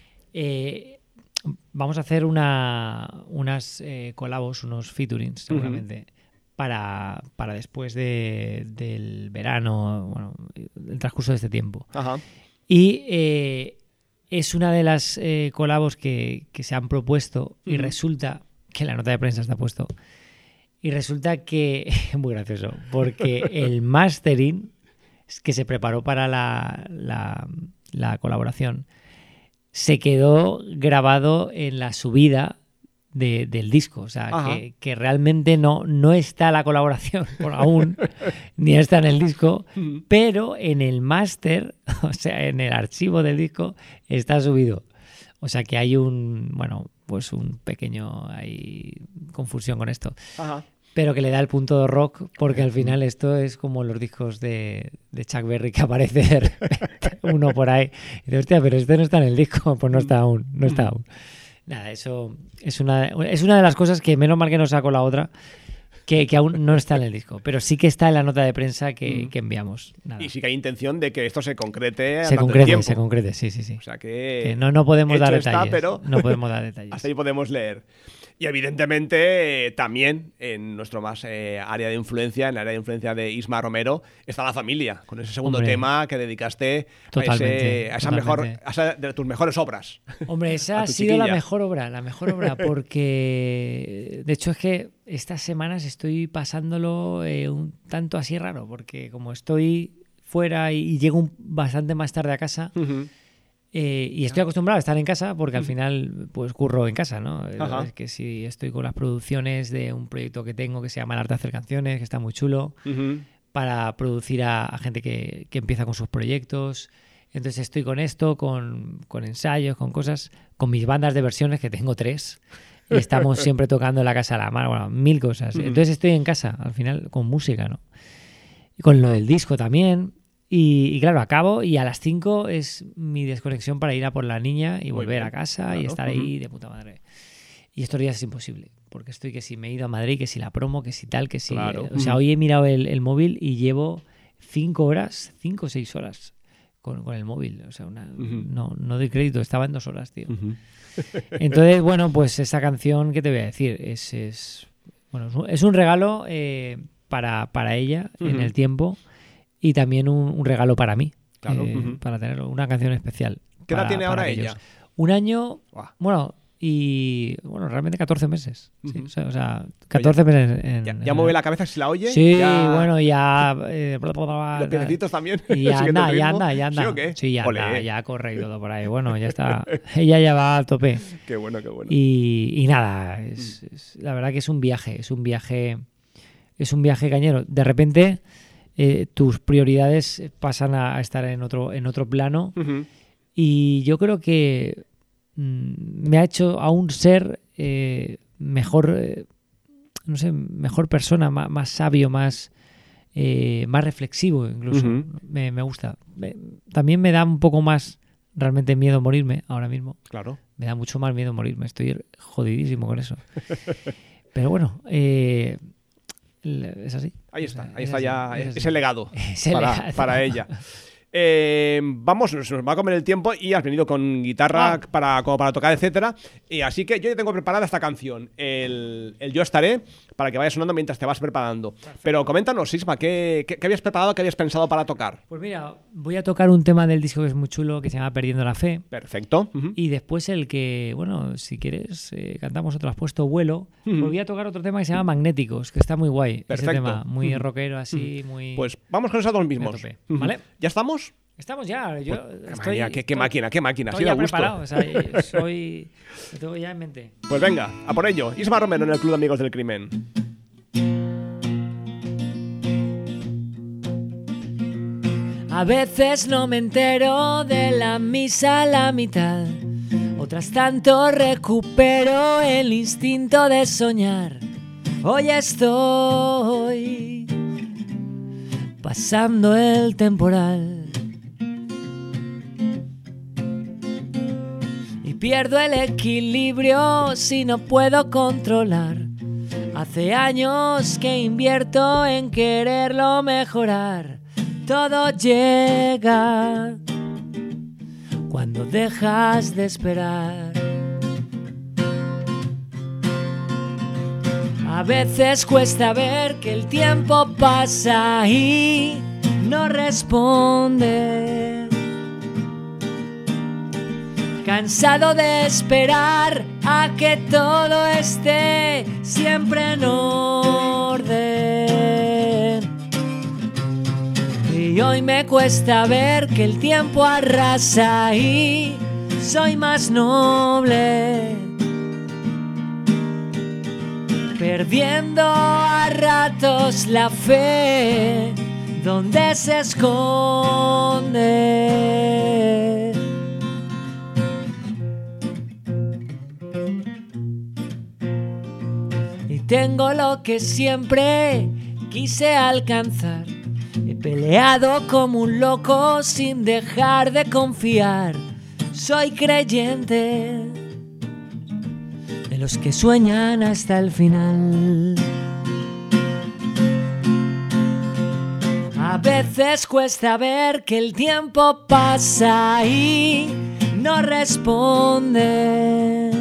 Eh, vamos a hacer una, unas eh, colabos, unos featurings, seguramente, para, para después de, del verano, bueno, el transcurso de este tiempo. Ajá. Y eh, es una de las eh, colabos que, que se han propuesto y Ujú. resulta que la nota de prensa está puesto. Y resulta que, muy gracioso, porque el mastering que se preparó para la, la, la colaboración se quedó grabado en la subida de- del disco. O sea, Ajá. que, que realmente no, no está la colaboración por aún, ni está en el disco, Ujú. pero en el máster, o sea, en el archivo del disco, está subido. O sea que hay un, bueno, pues un pequeño hay confusión con esto. Ajá. Pero que le da el punto de rock, porque al final esto es como los discos de, de Chuck Berry que aparece de repente uno por ahí. Y dice, hostia, pero este no está en el disco. Pues no está aún, no está aún. Nada, eso es una, es una de las cosas que menos mal que no saco la otra, que, que aún no está en el disco. Pero sí que está en la nota de prensa que, que enviamos. Nada. Y sí que hay intención de que esto se concrete Se durante el concrete, tiempo. se concrete, sí, sí, sí. O sea que, Que no, no podemos hecho dar está, detalles. pero No podemos dar detalles. hasta ahí podemos leer. Y evidentemente eh, también en nuestro más eh, área de influencia, en el área de influencia de Isma Romero, está La Familia, con ese segundo Hombre. tema que dedicaste a, Totalmente, ese- a esa mejor, totalmente. a esa de tus mejores obras. Hombre, esa A ha tu sido la chiquilla. mejor obra, la mejor obra, porque de hecho es que estas semanas estoy pasándolo eh, un tanto así raro, porque como estoy fuera y, y llego un- bastante más tarde a casa, eh, y estoy acostumbrado a estar en casa, porque al final pues curro en casa, ¿no? Ajá. Es que si estoy con las producciones de un proyecto que tengo que se llama El arte de hacer canciones, que está muy chulo, Ujú. para producir a, a gente que, que empieza con sus proyectos. Entonces estoy con esto, con, con ensayos, con cosas, con mis bandas de versiones, que tengo tres, y estamos siempre tocando en la casa a la mano, bueno, mil cosas. Ujú. Entonces estoy en casa, al final, con música, ¿no? Y con lo del disco también. Y, y claro, acabo y a las cinco es mi desconexión para ir a por la niña y Muy volver bien, a casa claro. y estar ahí Ujú. de puta madre. Y estos días es imposible, porque estoy que si me he ido a Madrid, que si la promo, que si tal, que si... Claro. eh, o sea, Ujú. hoy he mirado el, el móvil y llevo cinco horas, cinco o seis horas con, con el móvil. O sea, una, Ujú. no, no doy crédito, estaba en dos horas, tío. Ujú. Entonces, bueno, pues esa canción, ¿qué te voy a decir? Es, es, bueno, es un- es un regalo eh, para, para ella en Ujú. el tiempo y también un, un regalo para mí, Claro, eh, ujú. para tener una canción especial. ¿Qué edad para- tiene para ahora aquellos. ella? Un año, Buah. bueno, y, bueno, realmente catorce meses. Sí, uh-huh. O sea, catorce ya, meses. En, ya, en, ya mueve la cabeza si la oye. Sí, ya... bueno, ya... Eh, bla, bla, bla, los piecitos también. Y ya anda, ya anda, ya anda. ¿Sí o qué? Sí, ya Olé. anda, ya corre y todo por ahí. Bueno, ya está. Ella ya va a tope. Qué bueno, qué bueno. Y, y nada, es, es, la verdad que es un viaje, es un viaje, es un viaje cañero. De repente, eh, tus prioridades pasan a, a estar en otro, en otro plano. Uh-huh. Y yo creo que mmm, me ha hecho aún ser eh, mejor, eh, no sé, mejor persona, más, más sabio, más, eh, más reflexivo incluso. Uh-huh. Me, me gusta. Me, también me da un poco más realmente miedo morirme ahora mismo. Claro. Me da mucho más miedo morirme. Estoy jodidísimo con eso. Pero bueno, eh, es así. Ahí está, ahí es está así, ya es ese legado, ese para, legado para ella. Eh, vamos, nos va a comer el tiempo y has venido con guitarra ah. para, como para tocar, etcétera. Y así que yo ya tengo preparada esta canción, el, el Yo Estaré, para que vaya sonando mientras te vas preparando. Perfecto. Pero coméntanos, Isma, ¿qué, qué, qué habías preparado, qué habías pensado para tocar? Pues mira, voy a tocar un tema del disco que es muy chulo, que se llama Perdiendo la Fe. Perfecto. Uh-huh. Y después el que, bueno, si quieres, eh, cantamos otro, has puesto Vuelo. Uh-huh. Pues voy a tocar otro tema que se llama Magnéticos, que está muy guay. Perfecto. Ese tema, muy uh-huh. rockero, así, uh-huh. muy... Pues vamos con esos dos mismos. Uh-huh. ¿Vale? ¿Ya estamos? Estamos ya. Yo pues, estoy, qué, qué, estoy, máquina, qué máquina. Estoy ya preparado. O sea, soy, lo tengo ya en mente. Pues venga, a por ello. Isma Romero en el Club de Amigos del Crimen. A veces no me entero de la misa a la mitad. Otras tanto recupero el instinto de soñar. Hoy estoy pasando el temporal y pierdo el equilibrio si no puedo controlar. Hace años que invierto en quererlo mejorar. Todo llega cuando dejas de esperar. A veces cuesta ver que el tiempo pasa y no responde. Cansado de esperar a que todo esté siempre en orden. Y hoy me cuesta ver que el tiempo arrasa y soy más noble. Perdiendo a ratos la fe, donde se esconde. Y tengo lo que siempre quise alcanzar. He peleado como un loco sin dejar de confiar. Soy creyente de los que sueñan hasta el final. A veces cuesta ver que el tiempo pasa y no responde.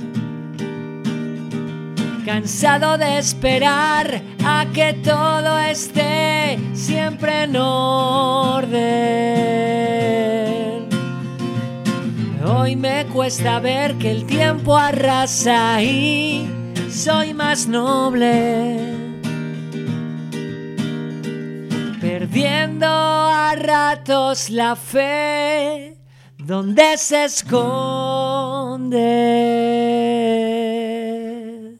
Cansado de esperar a que todo esté siempre en orden. Hoy me cuesta ver que el tiempo arrasa y soy más noble. Perdiendo a ratos la fe, donde se esconde.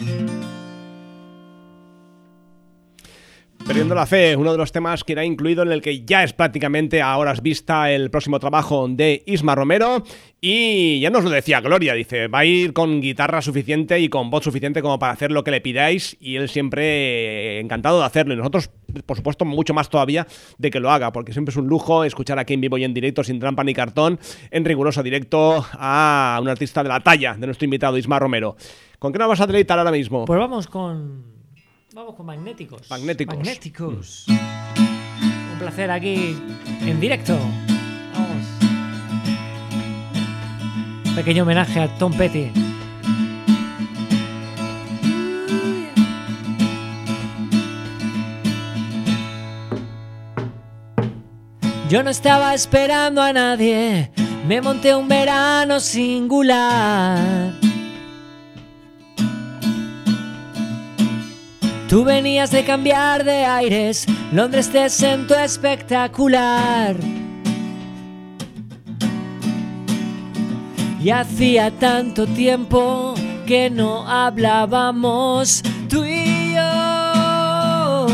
Perdiendo la fe, uno de los temas que irá incluido en el que ya es prácticamente a horas vista el próximo trabajo de Isma Romero. Y ya nos lo decía Gloria, dice, va a ir con guitarra suficiente y con voz suficiente como para hacer lo que le pidáis, y él siempre encantado de hacerlo, y nosotros, por supuesto, mucho más todavía de que lo haga, porque siempre es un lujo escuchar aquí en vivo y en directo, sin trampa ni cartón, en riguroso directo, a un artista de la talla de nuestro invitado Isma Romero. ¿Con qué nos vas a deleitar ahora mismo? Pues vamos con... Vamos con Magnéticos. Magnéticos. Magnéticos. Un placer aquí en directo. Vamos. Pequeño homenaje a Tom Petty. Yo no estaba esperando a nadie, me monté un verano singular. Tú venías de cambiar de aires, Londres te sentó espectacular. Y hacía tanto tiempo que no hablábamos tú y yo.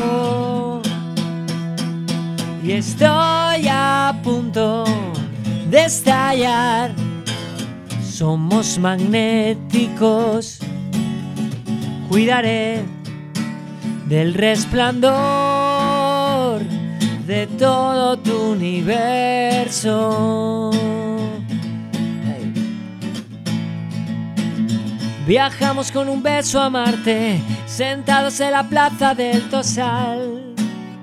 Y estoy a punto de estallar. Somos magnéticos. Cuidaré del resplandor de todo tu universo. Viajamos con un beso a Marte, sentados en la plaza del Tosal.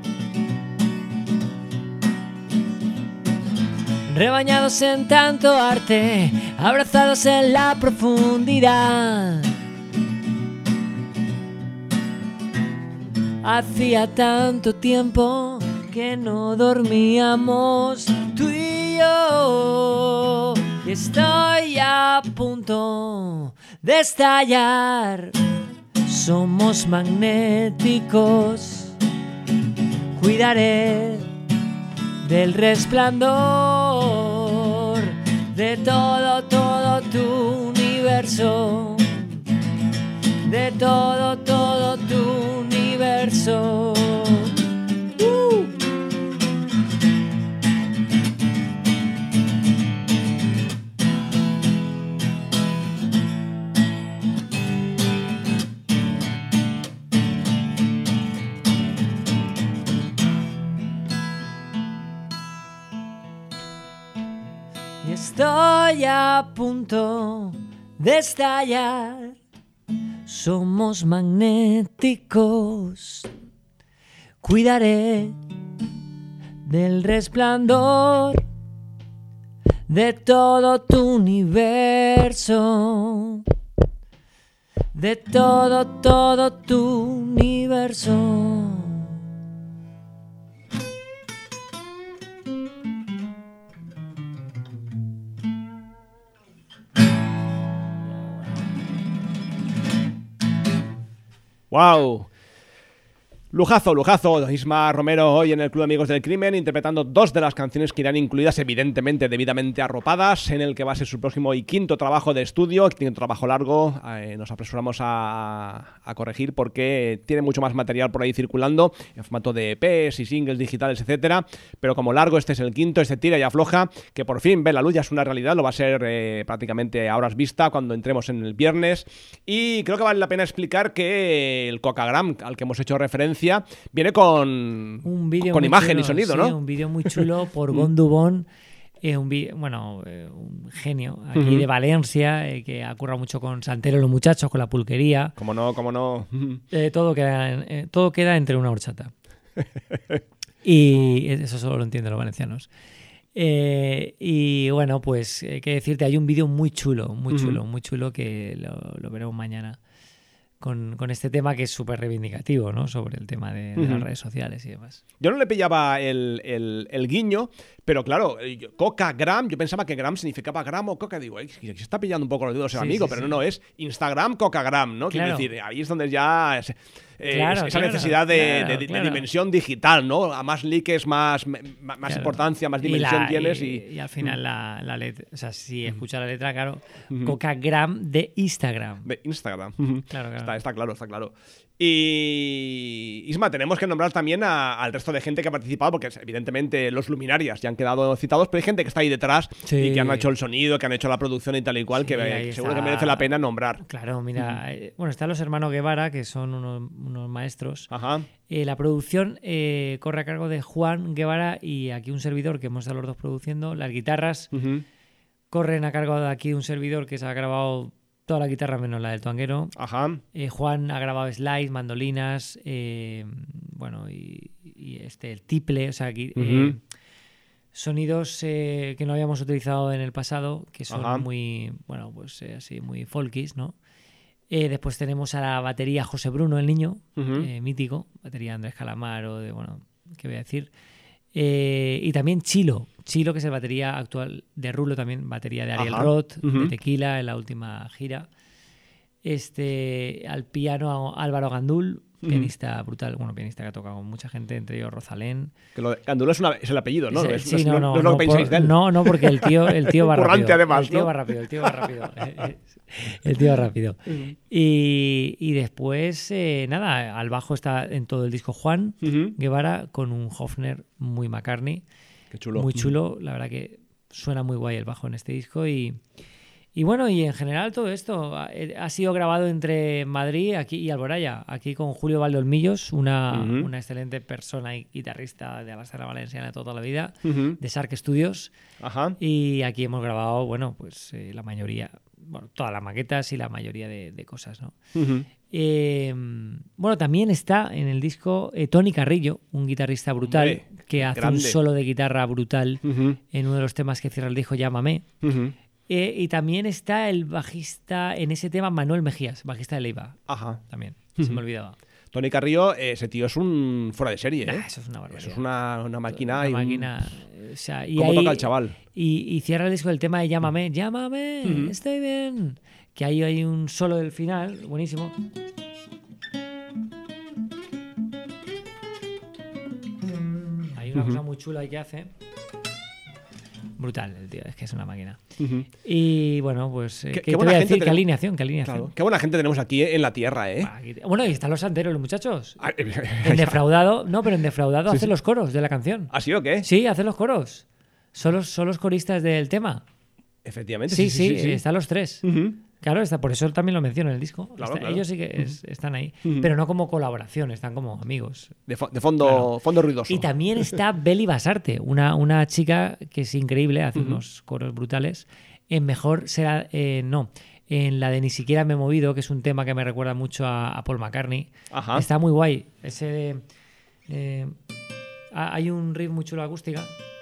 Rebañados en tanto arte, abrazados en la profundidad. Hacía tanto tiempo que no dormíamos tú y yo. Y estoy a punto de estallar. Somos magnéticos. Cuidaré del resplandor de todo, todo tu universo. De todo, todo tu universo. Uh. Y estoy a punto de estallar. Somos magnéticos. Cuidaré del resplandor de todo tu universo. De todo, todo tu universo. ¡Wow! Lujazo, lujazo. Isma Romero hoy en el Club de Amigos del Crimen, interpretando dos de las canciones que irán incluidas, evidentemente debidamente arropadas, en el que va a ser su próximo y quinto trabajo de estudio, quinto trabajo largo. Eh, nos apresuramos a, a corregir porque tiene mucho más material por ahí circulando, en formato de E Pes y singles digitales, etcétera. Pero como largo, este es el quinto, este tira y afloja, que por fin ve la luz, ya es una realidad, lo va a ser eh, prácticamente a horas vista cuando entremos en el viernes. Y creo que vale la pena explicar que el Cocagram, al que hemos hecho referencia, viene con, un vídeo con imagen chulo, y sonido, sí, ¿no? Un vídeo muy chulo por Gondubon, eh, un vi- bueno, eh, un genio aquí Uh-huh. de Valencia, eh, que ha currado mucho con Santero y los muchachos, con la pulquería. Como no, como no. Eh, todo, queda, en- eh, todo queda entre una horchata. Y eso solo lo entienden los valencianos. Eh, y bueno, pues, eh, qué decirte, hay un vídeo muy chulo, muy Uh-huh. chulo, muy chulo que lo, lo veremos mañana. Con, con este tema que es súper reivindicativo, ¿no? Sobre el tema de, de Uh-huh. las redes sociales y demás. Yo no le pillaba el, el, el guiño, pero claro, yo- Coca-gram, yo pensaba que gram significaba gram o coca. Digo, "Ay, se está pillando un poco los dedos el Sí, amigo", sí, pero sí. no, no, es Instagram Coca-gram, ¿no? Quiero Claro. decir, ahí es donde ya es, eh, Claro, es- esa claro, necesidad de, claro, de- de claro. dimensión digital, ¿no? A más likes, más, más Claro. importancia, más Y dimensión la- tienes y, y... y al final la, la letra, o sea, si escuchas la letra, claro, Ujú. Coca-gram de Instagram. De Instagram. Claro, claro. Está, está claro, está claro. Y Isma, tenemos que nombrar también a- al resto de gente que ha participado, porque evidentemente los luminarias ya han quedado citados, pero hay gente que está ahí detrás Sí. y que han hecho el sonido, que han hecho la producción y tal y cual, Sí, que eh, ahí seguro está. que merece la pena nombrar. Claro, mira, eh, bueno, están los hermanos Guevara, que son unos, unos maestros. Ajá. Eh, la producción eh, corre a cargo de Juan Guevara y aquí un servidor que hemos estado los dos produciendo. Las guitarras Ujú. corren a cargo de aquí un servidor que se ha grabado toda la guitarra menos la del tuanguero. Ajá. Eh, Juan ha grabado slides, mandolinas, eh, bueno, y, y este, el tiple, o sea, aquí, eh, Ujú. sonidos eh, que no habíamos utilizado en el pasado, que son Ajá. muy, bueno, pues eh, así, muy folkies, ¿no? Eh, después tenemos a la batería José Bruno, el niño, Ujú. eh, mítico, batería Andrés Calamaro, de, bueno, ¿qué voy a decir? Eh, y también Chilo, Chilo, que es el batería actual de Rulo, también batería de Ariel Ajá. Roth, Ujú. de Tequila, en la última gira. Este, al piano Álvaro Gandul, pianista brutal, bueno, pianista que ha tocado con mucha gente, entre ellos Rosalén. Que lo de Gandula es, una, es el apellido, ¿no? Sí, es, sí, no, no, no, no, no es lo no, que pensáis por- de él. no, no, porque el tío, el tío va Currante, rápido. además, el tío ¿no? va rápido, el tío va rápido. El tío va rápido. Y, y después, eh, nada, al bajo está en todo el disco Juan Ujú. Guevara con un Hofner muy McCartney. Qué chulo. Muy chulo, la verdad que suena muy guay el bajo en este disco y, y bueno, y en general todo esto ha, ha sido grabado entre Madrid aquí y Alboraya, aquí con Julio Valdeolmillos, una, Ujú. una excelente persona y guitarrista de la escena valenciana toda la vida, Ujú. de Sark Studios, Ajá. y aquí hemos grabado, bueno, pues eh, la mayoría, bueno, todas las maquetas y la mayoría de, de cosas, ¿no? Ujú. Eh, bueno, también está en el disco eh, Tony Carrillo, un guitarrista brutal, Hombre, que hace grande. un solo de guitarra brutal Ujú. en uno de los temas que cierra el disco, Llámame. Ujú. Eh, y también está el bajista en ese tema, Manuel Mejías, bajista de Leiva. Ajá. También, Ujú. se me olvidaba. Tony Carrillo, eh, ese tío es un fuera de serie, ¿eh? Nah, eso es una barbaridad. Eso es una, una máquina. Una y un- máquina. O sea, y ¿Cómo ahí- toca el chaval? Y, y cierra el disco el tema de Llámame, Llámame, Ujú. estoy bien. Que ahí hay un solo del final, buenísimo. Hay una Ujú. cosa muy chula ahí que hace. Brutal, el tío, es que es una máquina. Ujú. Y bueno, pues, eh, Qué- ¿qué, qué te buena voy a gente decir? ¿Qué tenemos. alineación? ¿Qué alineación? Claro. Qué buena gente tenemos aquí en la tierra, ¿eh? Aquí te- Bueno, y están los santeros, los muchachos. Ah, eh, En Defraudado, no, pero en Defraudado Sí, hacen sí. los coros de la canción. ¿Así o qué? Sí, hacen los coros. Son los, son los coristas del tema. Efectivamente. Sí, sí, están los tres. Ujú. Claro, está, por eso también lo menciono en el disco. Claro, Está- claro. Ellos sí que es- están ahí, Ujú. pero no como colaboración, están como amigos. De, fo- de fondo, Claro. fondo ruidoso. Y también está Beli Basarte, una, una chica que es increíble, hace Ujú. unos coros brutales. En Mejor será, eh, no, en la de Ni siquiera me he movido, que es un tema que me recuerda mucho a, a Paul McCartney. Ajá. Está muy guay. Ese de, eh, ha- hay un riff muy chulo acústica.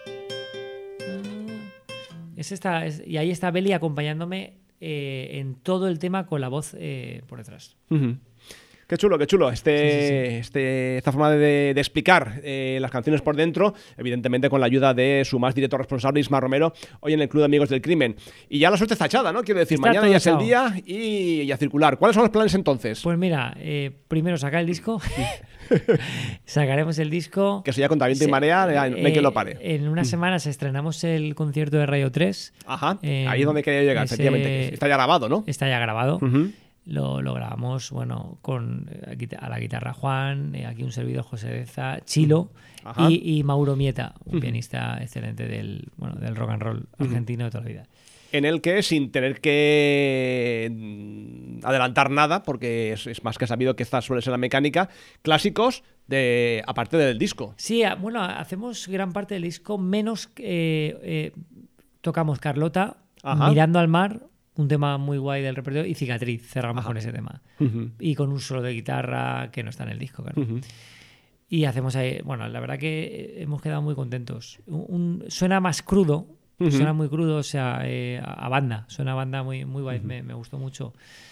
Es esta, es- y ahí está Beli acompañándome eh, en todo el tema con la voz eh, por detrás. Ujú. Qué chulo, qué chulo. Este, Sí, sí, sí. Este, esta forma de, de explicar eh, las canciones por dentro, evidentemente con la ayuda de su más directo responsable, Isma Romero, hoy en el Club de Amigos del Crimen. Y ya la suerte está echada, ¿no? Quiero decir, Está mañana todo ya es el echado. día y, y a circular. ¿Cuáles son los planes entonces? Pues mira, eh, primero sacar el disco. Sacaremos el disco. Que eso ya con Viento y Se- Marea, ya no hay eh, quien lo pare. En unas semanas estrenamos el concierto de Radio tres. Ajá, Eh, ahí es donde quería llegar, ese- efectivamente. que Está ya grabado, ¿no? Está ya grabado. Ujú. Lo, lo grabamos, bueno, con eh, guita- a la guitarra Juan, eh, aquí un servidor José Deza, Chilo Ajá. y, y Mauro Mieta, un Ujú. pianista excelente del, bueno, del rock and roll argentino de toda la vida. En el que, sin tener que mm, adelantar nada, porque es, es más que sabido que esta suele ser la mecánica, clásicos de aparte del disco. Sí, a- bueno, hacemos gran parte del disco, menos eh, eh, tocamos Carlota, Ajá. Mirando al mar, un tema muy guay del repertorio, y Cicatriz, cerramos Ajá. con ese tema. Ujú. Y con un solo de guitarra que no está en el disco, claro. Ujú. Y hacemos ahí, bueno, la verdad que hemos quedado muy contentos. Un, un- suena más crudo, Ujú. suena muy crudo, o sea, eh, a, a banda, suena a banda muy, muy guay, me, me gustó mucho.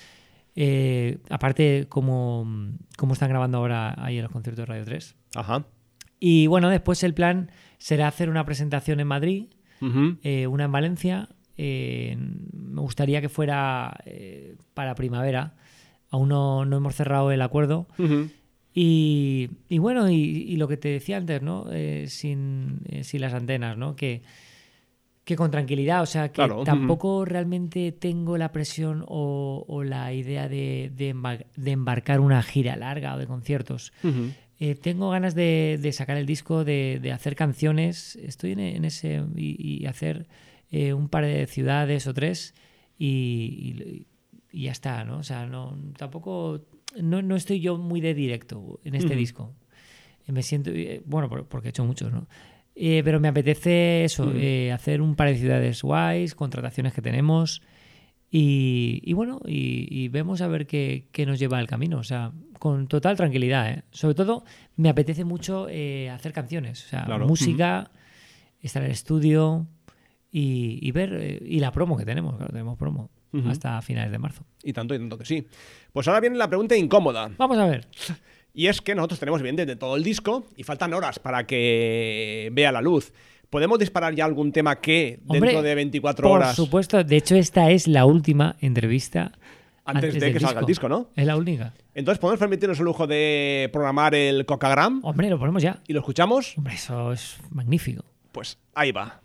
Eh, aparte, como, como están grabando ahora ahí en los conciertos de Radio tres. Ajá. Y bueno, después el plan será hacer una presentación en Madrid, Ujú. eh, una en Valencia. Eh, me gustaría que fuera eh, para primavera. Aún no, no hemos cerrado el acuerdo. Ujú. Y, y bueno, y, y lo que te decía antes, ¿no? Eh, sin, eh, sin las antenas, ¿no? Que, que con tranquilidad, o sea, que Claro, ujú. tampoco realmente tengo la presión o, o la idea de, de, embar- de embarcar una gira larga o de conciertos. Ujú. Eh, tengo ganas de, de sacar el disco, de, de hacer canciones, estoy en, en ese, y, y hacer eh, un par de ciudades o tres y, y- y ya está, ¿no? O sea, no, tampoco, no, no estoy yo muy de directo en este Ujú. disco. Eh, Me siento, eh, bueno, por- porque he hecho muchos, ¿no? Eh, pero me apetece eso, Ujú. eh, hacer un par de ciudades guays, contrataciones que tenemos y, y bueno, y, y vemos a ver qué, qué nos lleva el camino, o sea, con total tranquilidad, ¿eh? Sobre todo me apetece mucho eh, hacer canciones, o sea, Claro. música, estar en el estudio y, y ver, eh, y la promo que tenemos, claro, tenemos promo Ujú. hasta finales de marzo. Y tanto y tanto que sí. Pues ahora viene la pregunta incómoda. Vamos a ver. Y es que nosotros tenemos evidentemente todo el disco y faltan horas para que vea la luz. ¿Podemos disparar ya algún tema que Hombre, dentro de veinticuatro por horas? supuesto, de hecho esta es la última entrevista Antes, Antes de del que salga el disco, ¿no? Es la única. Entonces, ¿podemos permitirnos el lujo de programar el Cocagram? Hombre, lo ponemos ya. ¿Y lo escuchamos? Hombre, eso es magnífico. Pues ahí va.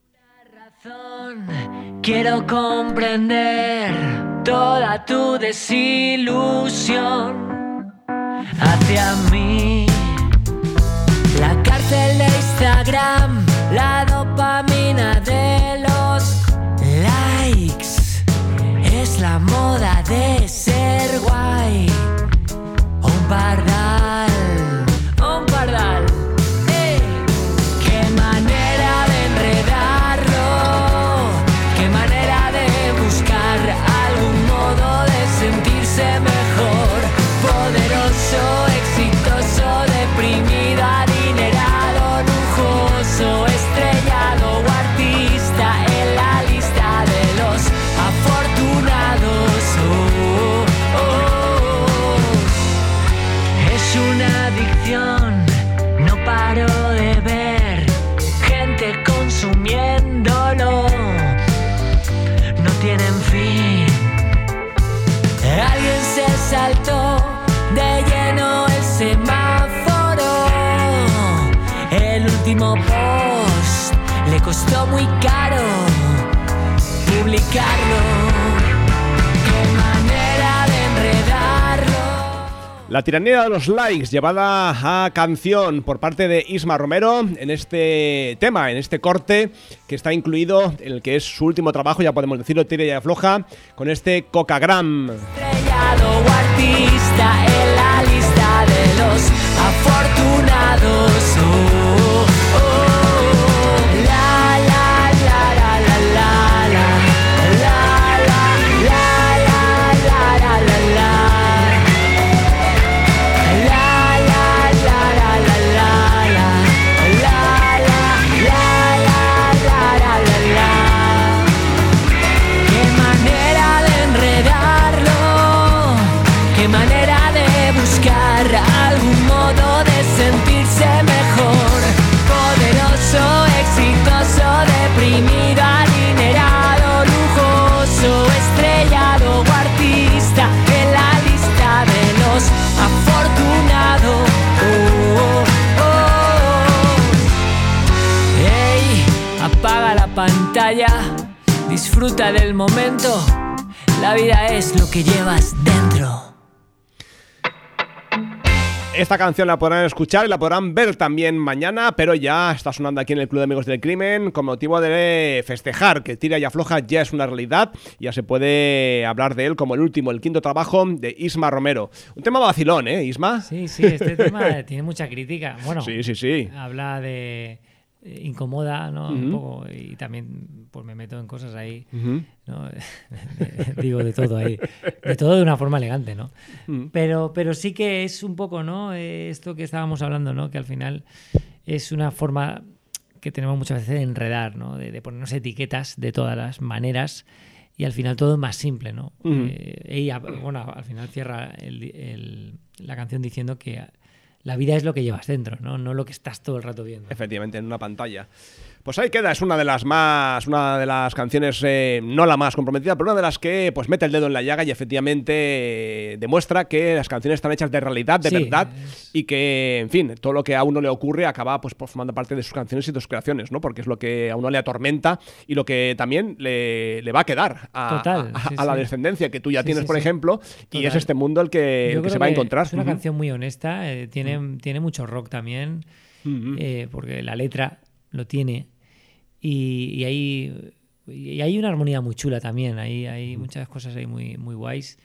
Quiero comprender toda tu desilusión hacia mí. La cárcel de Instagram, la dopamina de los likes, es la moda de ser guay. Un pardal, un pardal. ¡Eh! ¡Qué manera de enredarlo! ¡Qué manera de buscar algún modo de sentirse mejor! Poderoso, exitoso, deprimido, adinerado, lujoso, estrellado o artista en la lista de los afortunados. Oh, oh. Es una adicción, no paro de ver gente consumiéndolo, no tienen fin. Alguien se saltó de lleno el semáforo, el último post le costó muy caro publicarlo. Qué manera de enredarlo. La tiranía de los likes llevada a canción por parte de Isma Romero en este tema, en este corte que está incluido en el que es su último trabajo, ya podemos decirlo, tira y afloja, con este Cocagram. Estrellado o artista en la lista de los afortunados. Oh, oh, oh. La, la, la, la, la, la, la, la, la, la, la, la, la, la, la. Algún modo de sentirse mejor. Poderoso, exitoso, deprimido, adinerado, lujoso, estrellado o artista en la lista de los afortunados. Oh, oh, oh. Hey, apaga la pantalla, disfruta del momento. La vida es lo que llevas dentro. Esta canción la podrán escuchar y la podrán ver también mañana, pero ya está sonando aquí en el Club de Amigos del Crimen con motivo de festejar que Tira y Afloja ya es una realidad. Ya se puede hablar de él como el último, el quinto trabajo de Isma Romero. Un tema vacilón, ¿eh, Isma? Sí, sí, este tema tiene mucha crítica. Bueno, sí, sí, sí. Habla de... incomoda, ¿no? Uh-huh. Un poco, y también pues me meto en cosas ahí, uh-huh. ¿no? Digo de todo ahí, de todo de una forma elegante, ¿no? Uh-huh. Pero, pero sí que es un poco, ¿no? Eh, esto que estábamos hablando, ¿no? Que al final es una forma que tenemos muchas veces de enredar, ¿no? De, de ponernos etiquetas de todas las maneras y al final todo es más simple, ¿no? Uh-huh. Eh, ella, bueno, al final cierra el, el, la canción diciendo que la vida es lo que llevas dentro, ¿no? No lo que estás todo el rato viendo. Efectivamente, en una pantalla. Pues ahí queda, es una de las más, una de las canciones, eh, no la más comprometida, pero una de las que pues mete el dedo en la llaga y efectivamente eh, demuestra que las canciones están hechas de realidad, de sí, verdad, es... y que, en fin, todo lo que a uno le ocurre acaba pues formando parte de sus canciones y de sus creaciones, ¿no? Porque es lo que a uno le atormenta y lo que también le, le va a quedar a, Total, a, sí, a la sí. descendencia que tú ya sí, tienes, sí, por sí. ejemplo, Total. Y es este mundo el que, el que se va a encontrar. Es una uh-huh. canción muy honesta, eh, tiene, uh-huh. tiene mucho rock también, uh-huh. eh, porque la letra lo tiene. Y, y, hay, y hay una armonía muy chula también, hay, hay muchas cosas ahí muy, muy guays.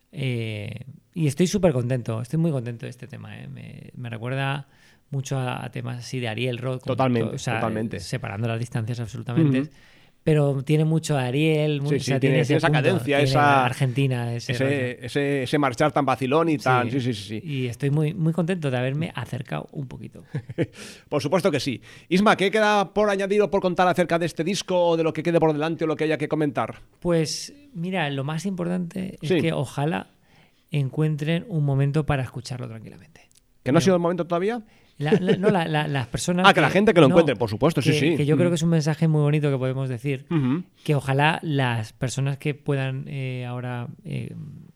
Eh, y estoy súper contento, estoy muy contento de este tema. Eh. Me, me recuerda mucho a, a temas así de Ariel Roth. Totalmente, o sea, totalmente. Separando las distancias absolutamente. Uh-huh. Pero tiene mucho a Ariel, sí, o sea, sí, tiene, tiene, ese tiene esa punto, cadencia, tiene esa Argentina, ese, ese, ese, ese marchar tan vacilón y tan... Sí, sí, sí, sí. Y estoy muy, muy contento de haberme acercado un poquito. Por supuesto que sí. Isma, ¿qué queda por añadir o por contar acerca de este disco o de lo que quede por delante o lo que haya que comentar? Pues mira, lo más importante es sí. que ojalá encuentren un momento para escucharlo tranquilamente. ¿Que no Pero, ha sido el momento todavía? La, la, no, la, la, las personas... Ah, que, que la gente que lo no, encuentre, por supuesto, que, sí, sí. Que yo uh-huh. creo que es un mensaje muy bonito que podemos decir. Uh-huh. Que ojalá las personas que puedan eh, ahora eh,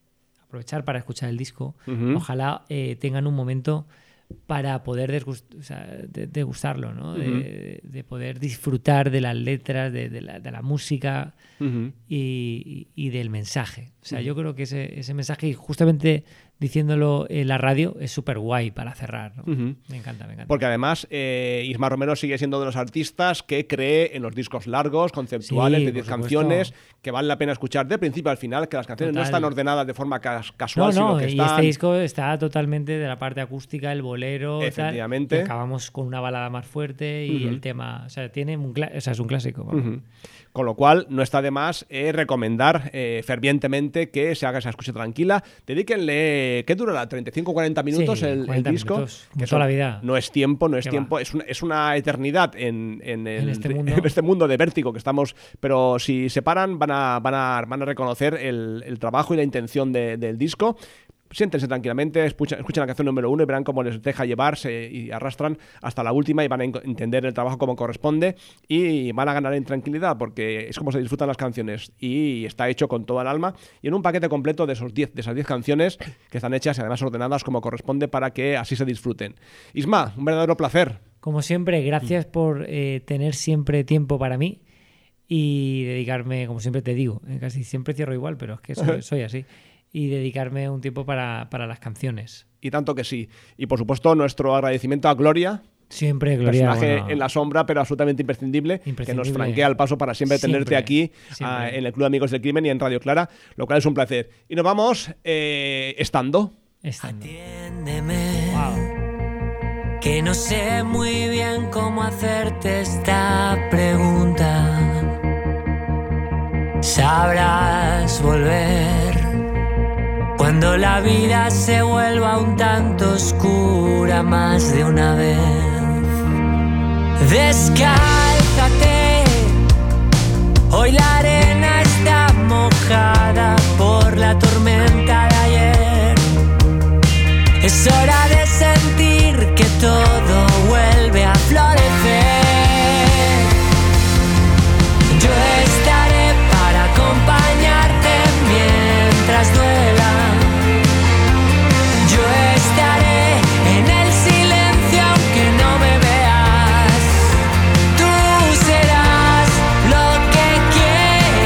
aprovechar para escuchar el disco, Ujú. ojalá eh, tengan un momento para poder desgust- o sea, de- degustarlo, ¿no? Ujú. de, de poder disfrutar de las letras, de, de la, de la música Ujú. y, y del mensaje. O sea, Ujú. yo creo que ese, ese mensaje, y justamente diciéndolo en la radio, es súper guay para cerrar, ¿no? Ujú. Me encanta, me encanta. Porque además eh, Isma Romero sigue siendo de los artistas que cree en los discos largos, conceptuales, Sí, de por diez supuesto. canciones, que vale la pena escuchar de principio al final, que las canciones no Total. están ordenadas de forma cas- casual, No, no, sino que y están... este disco está totalmente de la parte acústica, el bolero, tal, Efectivamente. y acabamos con una balada más fuerte y Ujú. el tema, o sea, tiene un cla- o sea, es un clásico. vamos. Ujú. Con lo cual, no está de más eh, recomendar eh, fervientemente que se haga esa escucha tranquila. Dedíquenle, ¿qué durará? ¿treinta y cinco o cuarenta minutos Sí, el, el cuarenta disco? minutos, como Que toda son- la vida. No es tiempo, no es ¿Qué tiempo. va? Es una, es una eternidad en, en, el- En este mundo. en este mundo de vértigo que estamos. Pero si se paran, van a, van a, van a reconocer el, el trabajo y la intención de- del disco. Siéntense tranquilamente, escuchen, escuchen la canción número uno y verán cómo les deja llevarse y arrastran hasta la última y van a en- entender el trabajo como corresponde y van a ganar en tranquilidad porque es como se disfrutan las canciones y está hecho con toda el alma y en un paquete completo de, esos diez, de esas diez canciones que están hechas y además ordenadas como corresponde para que así se disfruten. Isma, un verdadero placer. Como siempre, gracias Mm. por eh, tener siempre tiempo para mí y dedicarme, como siempre te digo, eh, casi siempre cierro igual, pero es que soy, soy así, y dedicarme un tiempo para, para las canciones. Y tanto que sí. Y por supuesto nuestro agradecimiento a Gloria. Siempre, Gloria. Personaje bueno, en la sombra, pero absolutamente imprescindible, que nos Imprescindible. franquea el paso para siempre, tenerte Siempre, aquí siempre. ah, en el Club de Amigos del Crimen y en Radio Clara, lo cual es un placer. Y nos vamos eh, estando. Estando. Atiéndeme, que no sé muy bien cómo hacerte esta pregunta. Sabrás volver cuando la vida se vuelva un tanto oscura más de una vez. Descálzate, hoy la arena está mojada por la tormenta de ayer. Es hora de sentir que todo vuelve a florecer. Yo estaré para acompañarte mientras duela. Yo estaré en el silencio aunque no me veas. Tú serás lo que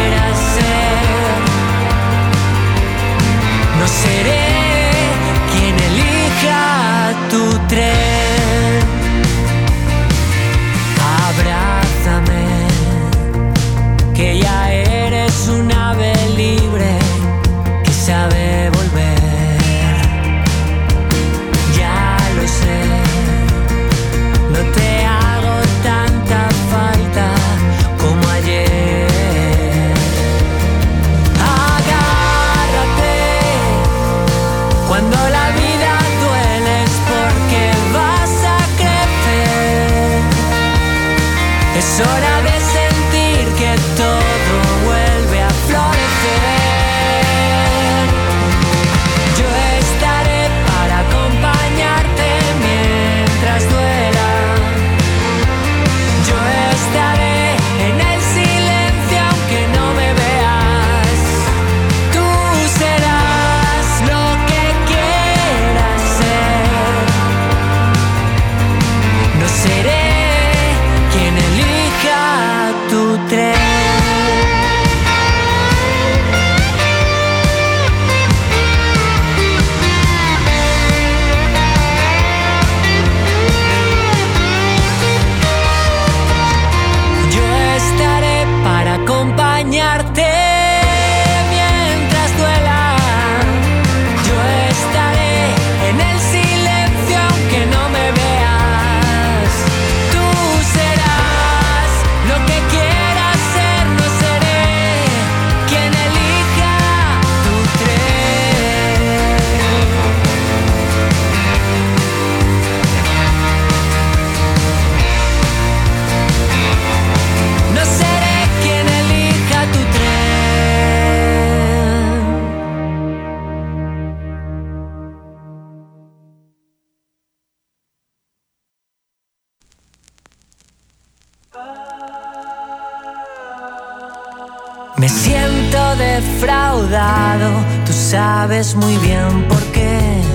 defraudado, tú sabes muy bien por qué.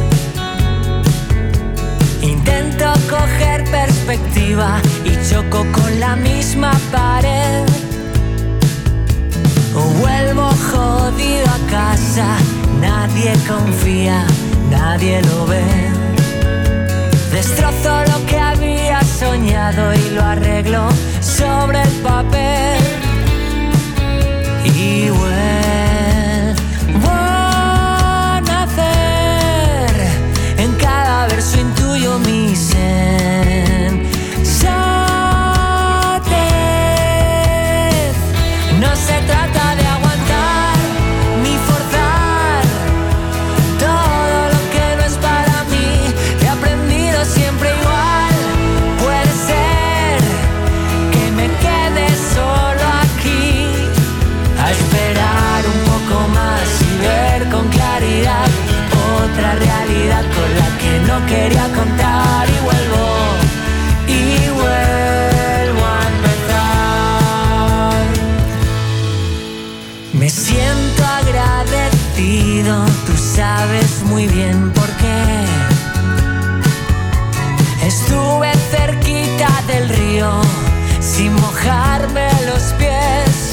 Intento coger perspectiva y choco con la misma pared. Vuelvo jodido a casa, nadie confía, nadie lo ve. Destrozo lo que había soñado y lo arreglo sobre el papel. Y vuelvo a nacer, en cada verso intuyo mi sensatez. No se trata de aguantar ni forzar todo lo que no es para mí. He aprendido siempre igual. Puede ser que me quede solo aquí a esperar un poco más y ver con claridad otra realidad con la que no quería contar. Y vuelvo, y vuelvo a empezar. Me siento agradecido, tú sabes muy bien por qué. Estuve cerquita del río sin mojarme los pies.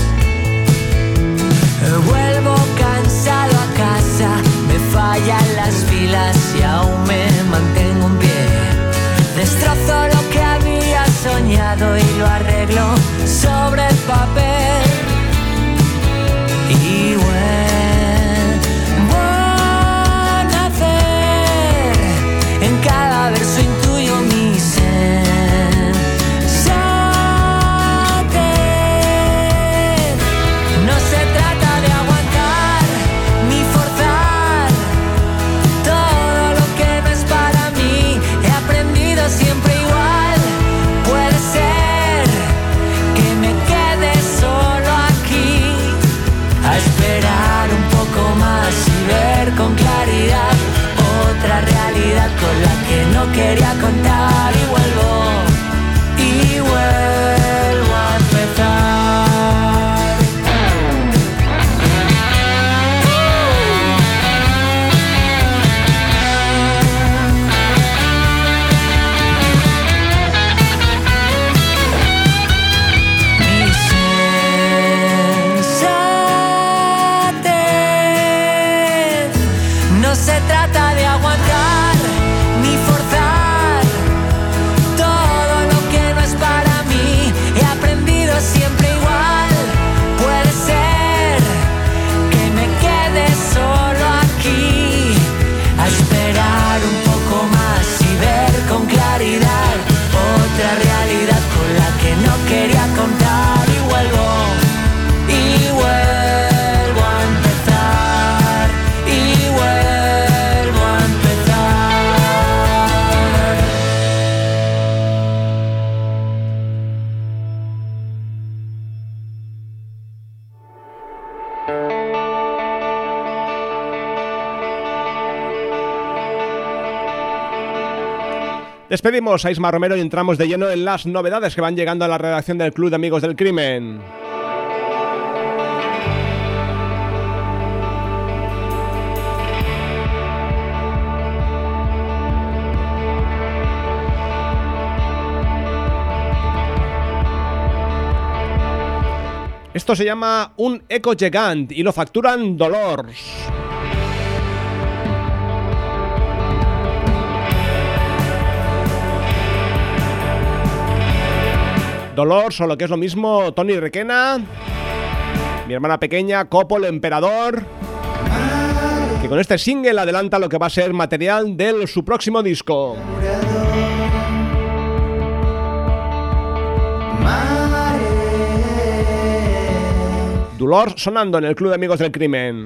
Vuelvo cansado a casa, me fallan las pilas y aún me mantengo en pie. Destrozo lo que había soñado y lo arreglo sobre el papel. Y vuelvo a nacer, en cada verso intuyo mi sensatez. No se trata de aguantar ni forzar todo lo que no es para mí. He aprendido siempre igual. Puede ser que me quede solo aquí a esperar un poco más y ver con claridad otra realidad con la que no quería contar. Y vuelvo, y vuelvo a empezar. Mi sensatez. No se trata de aguantar ni forzar todo lo que no es para mí. He aprendido siempre igual. Puede ser que me quede solo aquí a esperar un poco más y ver con claridad otra realidad con la que no quería contar. Y vuelvo, y vuelvo a empezar, y vuelvo a empezar. Despedimos a Isma Romero y entramos de lleno en las novedades que van llegando a la redacción del Club de Amigos del Crimen. Esto se llama un Eco Gegant y lo facturan Dolors. Dolors, o lo que es lo mismo, Tony Requena, mi hermana pequeña, Copo el Emperador, que con este single adelanta lo que va a ser material de su próximo disco. Dolors sonando en el Club de Amigos del Crimen.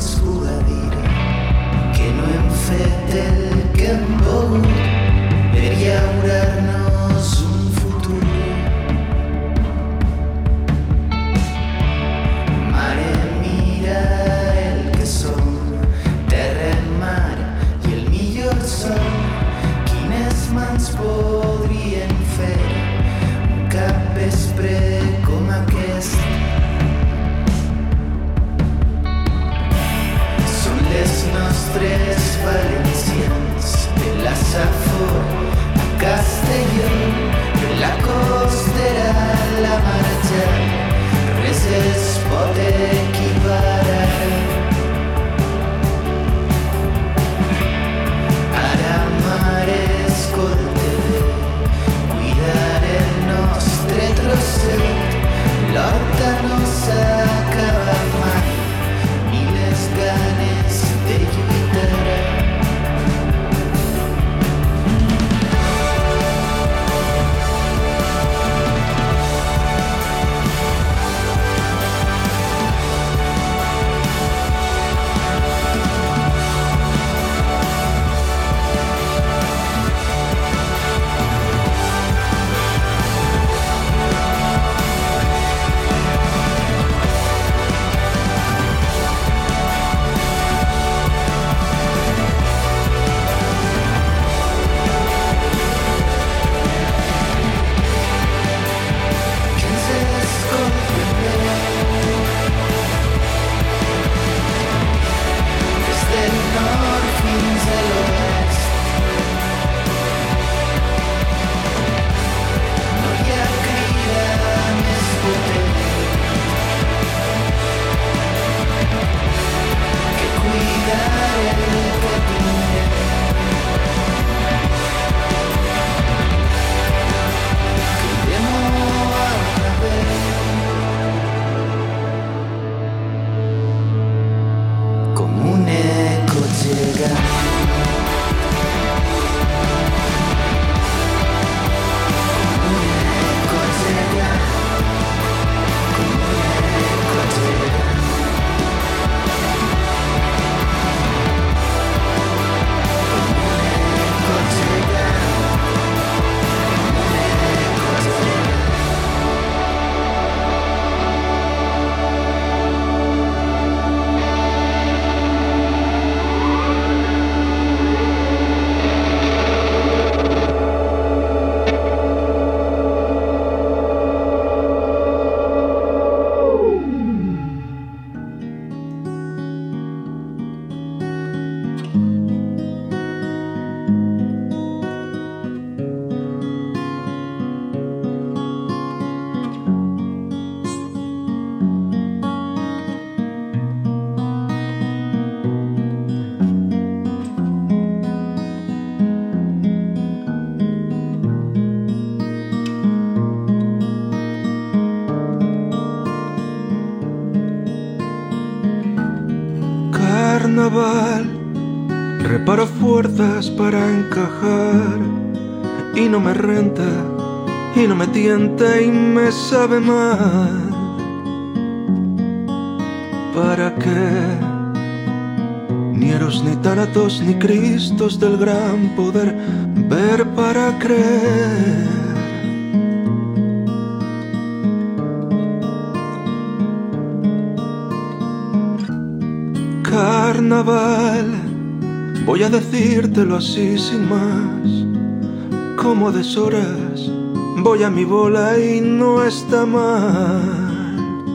ens puga dir que no hem fet el que hem pogut per llaurar-nos un futur. Mare, mira el que som, terra, mar i el millor son. Quines mans podrien fer un capvespre com aquest? Són les nostres valencians de la Safor a Castelló, de la Costera a la Marxa, res es pot equiparar. Ara, mare, escolta bé, cuidar el nostre trosset, l'horta no s'acaba mai, ni les ganes de lluitar. Carnaval, reparo fuerzas para encajar y no me renta y no me tienta y me sabe mal. ¿Para qué? Ni eros, ni tánatos, ni cristos del gran poder, ver para creer. Carnaval, voy a decírtelo así sin más, como a deshoras voy a mi bola y no está mal.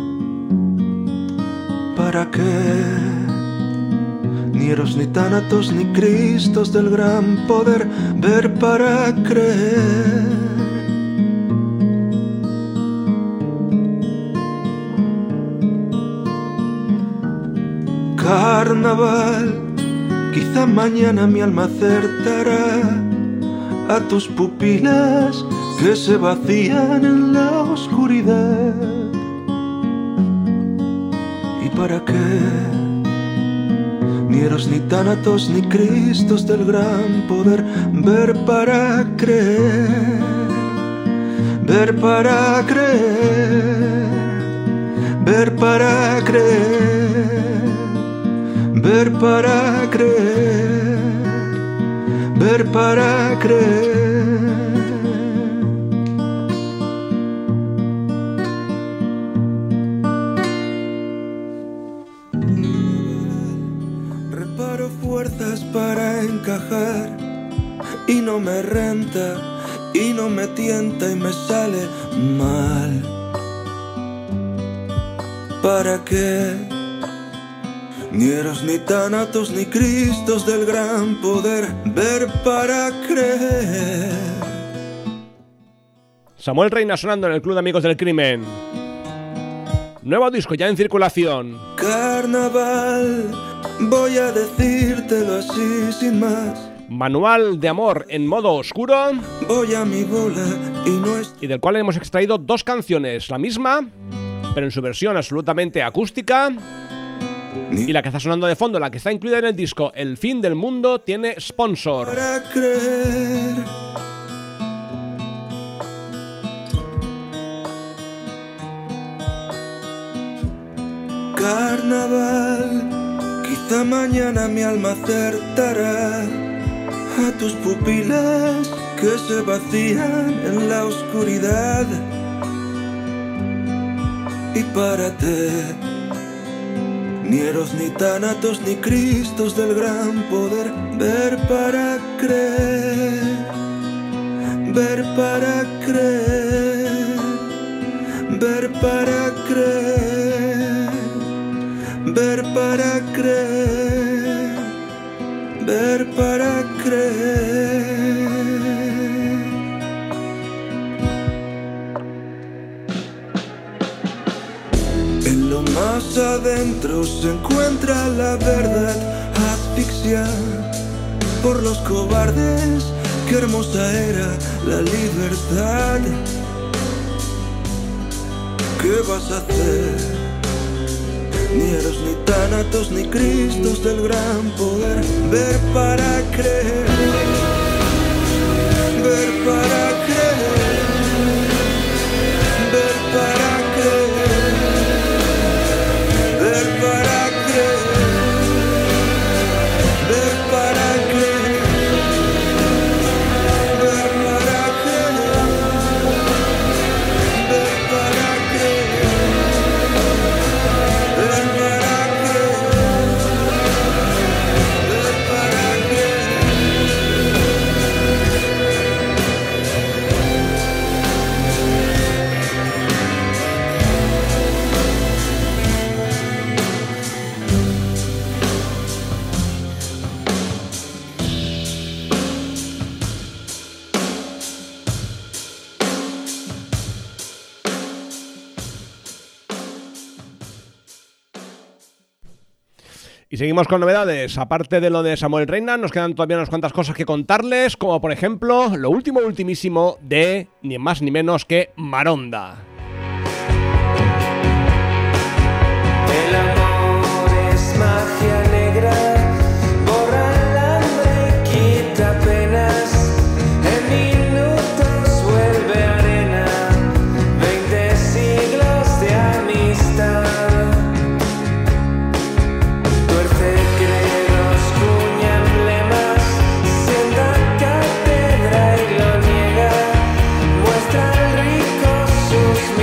¿Para qué? Ni eros, ni tánatos, ni cristos del gran poder, ver para creer. Carnaval, quizá mañana mi alma acertará a tus pupilas que se vacían en la oscuridad. ¿Y para qué? Ni eros, ni tánatos, ni cristos del gran poder, ver para creer, ver para creer, ver para creer, ver para creer, ver para creer. Reparo fuerzas para encajar y no me renta y no me tienta y me sale mal. ¿Para qué? Ni eros, ni tánatos, ni cristos del gran poder, ver para creer. Samuel Reina sonando en el Club de Amigos del Crimen. Nuevo disco ya en circulación. Carnaval, voy a decírtelo así sin más. Manual de amor en modo oscuro. Voy a mi bola y no es... Y del cual hemos extraído dos canciones, la misma, pero en su versión absolutamente acústica. Y la que está sonando de fondo, la que está incluida en el disco El fin del mundo, tiene sponsor. Para creer. Carnaval, quizá mañana mi alma acertará a tus pupilas que se vacían en la oscuridad. Y párate. Ni eros, ni tánatos, ni cristos del gran poder, ver para creer, ver para creer, ver para creer, ver para creer, ver para creer. En lo más adentro se encuentra la verdad, asfixia por los cobardes. Qué hermosa era la libertad. ¿Qué vas a hacer? Ni eros, ni tánatos, ni cristos del gran poder, ver para creer, ver para creer, ver para creer. Ver para creer, ver para creer, ver para creer, ver para creer, ver para creer, ver para creer. Y seguimos con novedades. Aparte de lo de Samuel Reina, nos quedan todavía unas cuantas cosas que contarles, como por ejemplo, lo último ultimísimo de ni más ni menos que Maronda. El amor es magia negra, borra el hambre y quita penas, en minutos vuelve arena, veinte siglos de amistad. Tuerce credos, cuña emblemas, sienta cátedra y lo niega, muestra al rico sus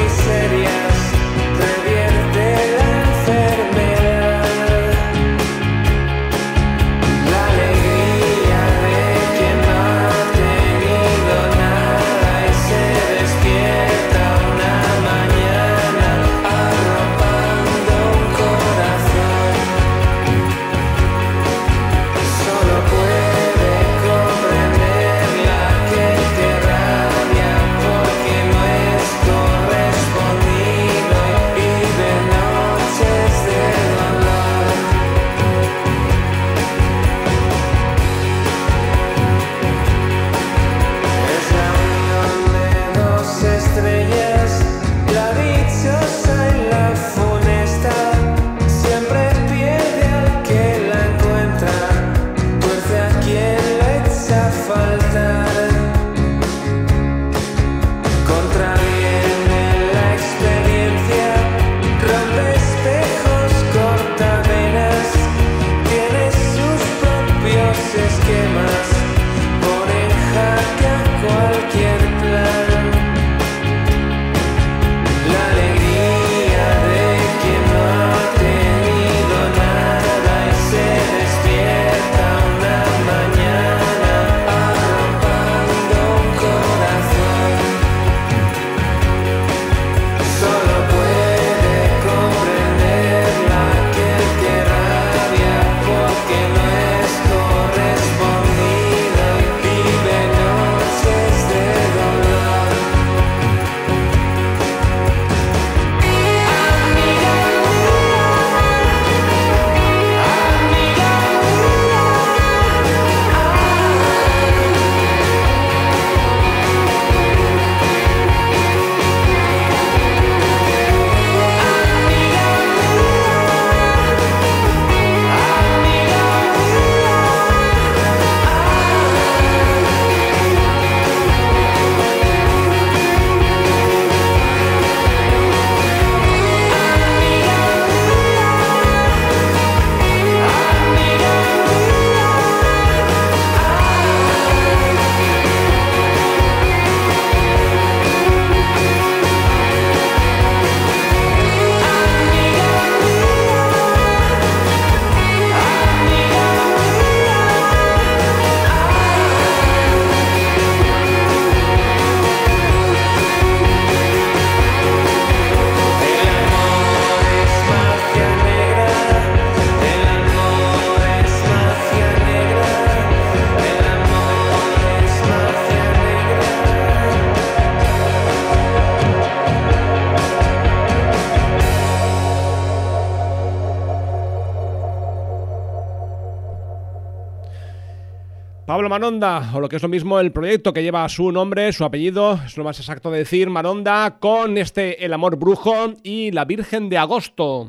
Pablo Maronda, o lo que es lo mismo, el proyecto que lleva su nombre, su apellido, es lo más exacto de decir, Maronda, con este El amor brujo y La Virgen de Agosto.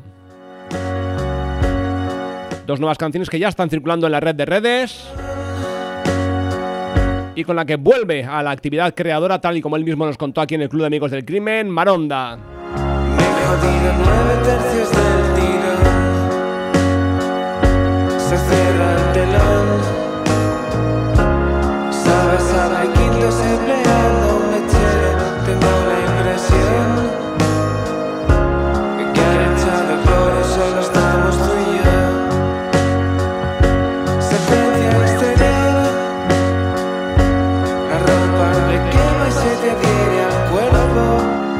Dos nuevas canciones que ya están circulando en la red de redes y con la que vuelve a la actividad creadora, tal y como él mismo nos contó aquí en el Club de Amigos del Crimen, Maronda. Me he jodido nueve tercios del tiro, se cierra el telón. Sabes, abre quintos empleando un mechero. Tengo la impresión que han echado cloro, solo estamos tú y yo. Secuencia exterior, la ropa me quema y se te adhiere al cuerpo,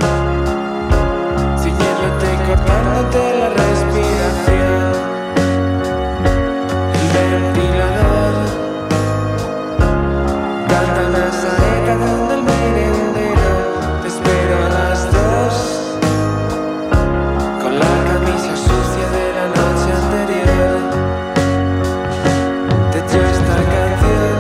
ciñéndote y cortándote la respiración. El ventilador canta una saeta donde el merendero. Te espero a las dos con la camisa sucia de la noche anterior. Te echo esta canción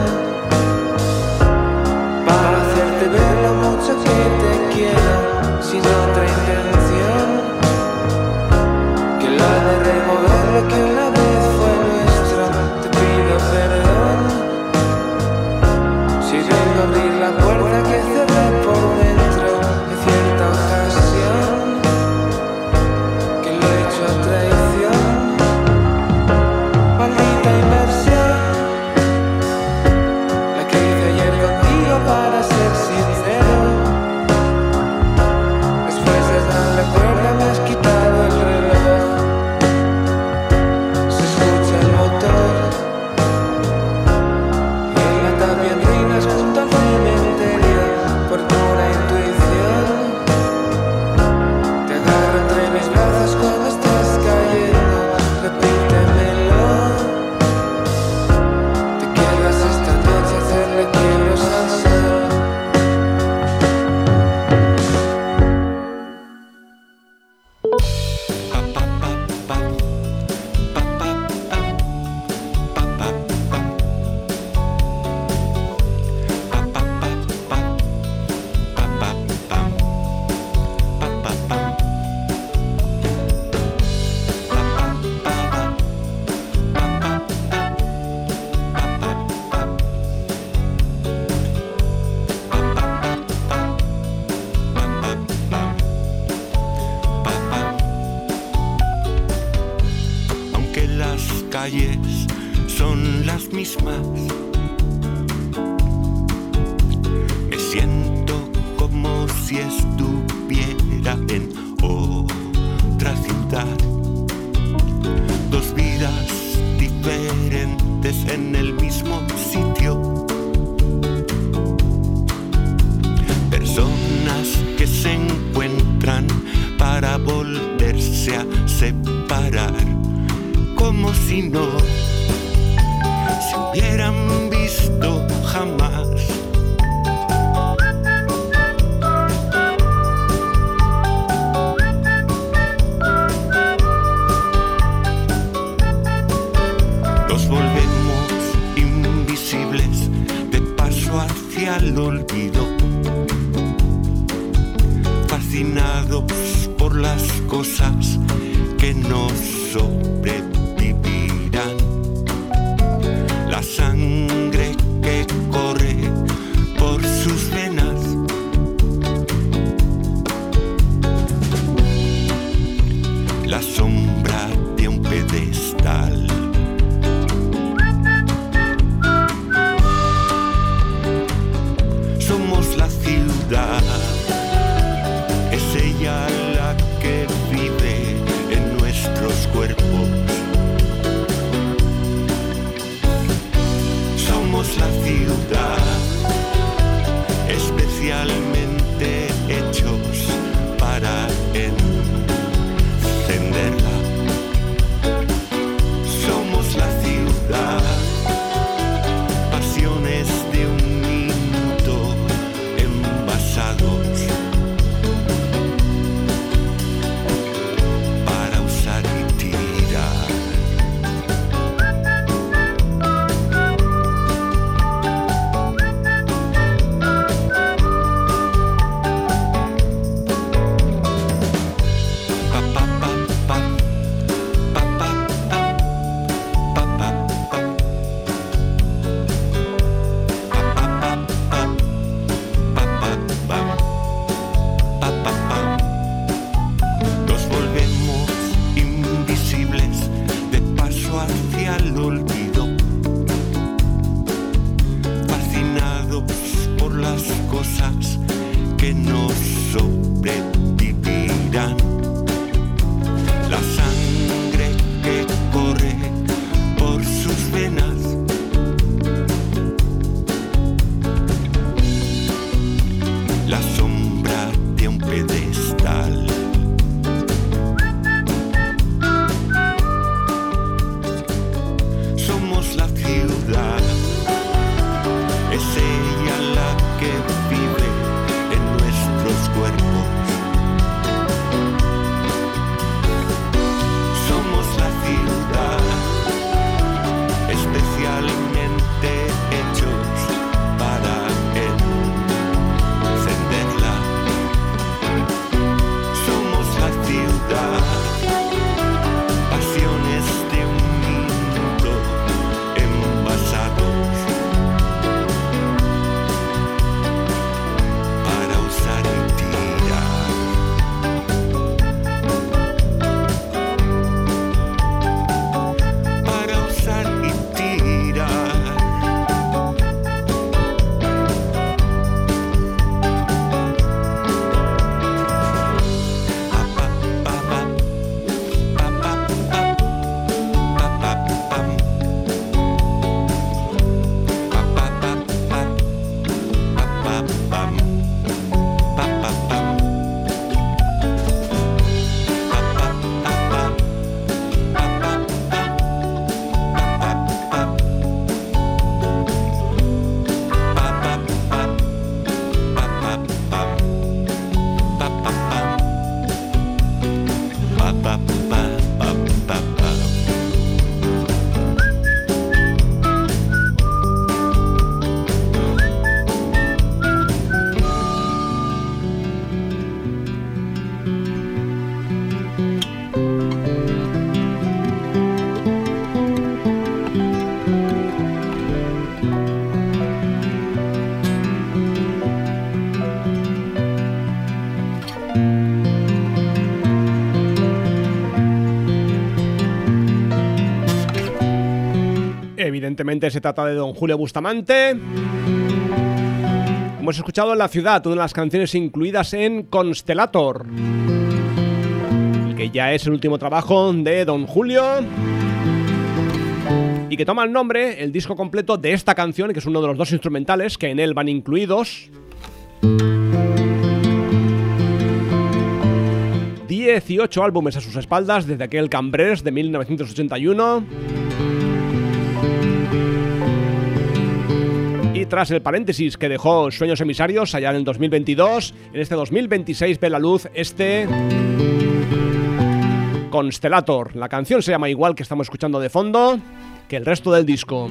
para hacerte ver lo mucho que te quiero, sin otra intención que la de remover lo que una vez fue nuestro. Te pido perdón si vengo a abrir la puerta que cerré por dentro en cierta ocasión, que lo he hecho a traición. Maldita inversión, la que hice ayer contigo, para ser sincero. Después de darle cuerda me has quitado el reloj. Se escucha el motor y en la tapia en ruinas junto al cementerio. Por pura intuición te agarro entre mis brazos cuando estás cayendo. Repítemelo. Te quedas esta noche a hacerle quiebros al sol. Aunque las calles son las mismas, me siento como si estuviera en otra ciudad. Dos vidas diferentes en el mismo sitio. Personas que se encuentran para volverse a separar, como si no se hubieran visto jamás. Nos volvemos invisibles de paso hacia el olvido, fascinados por las cosas que nos sobrevivirán. La sangre que corre por sus venas, la sombra de un pedestal. Somos la ciudad, es ella la que vive en nuestros cuerpos. Evidentemente se trata de don Julio Bustamante. Hemos escuchado La Ciudad, una de las canciones incluidas en Constellator, que ya es el último trabajo de don Julio y que toma el nombre, el disco completo de esta canción, que es uno de los dos instrumentales que en él van incluidos. dieciocho álbumes a sus espaldas desde aquel Cambrers de mil novecientos ochenta y uno. Y tras el paréntesis que dejó Sueños Emisarios allá en el dos mil veintidós, en este dos mil veintiséis ve la luz este Constellator. La canción se llama igual que estamos escuchando de fondo que el resto del disco.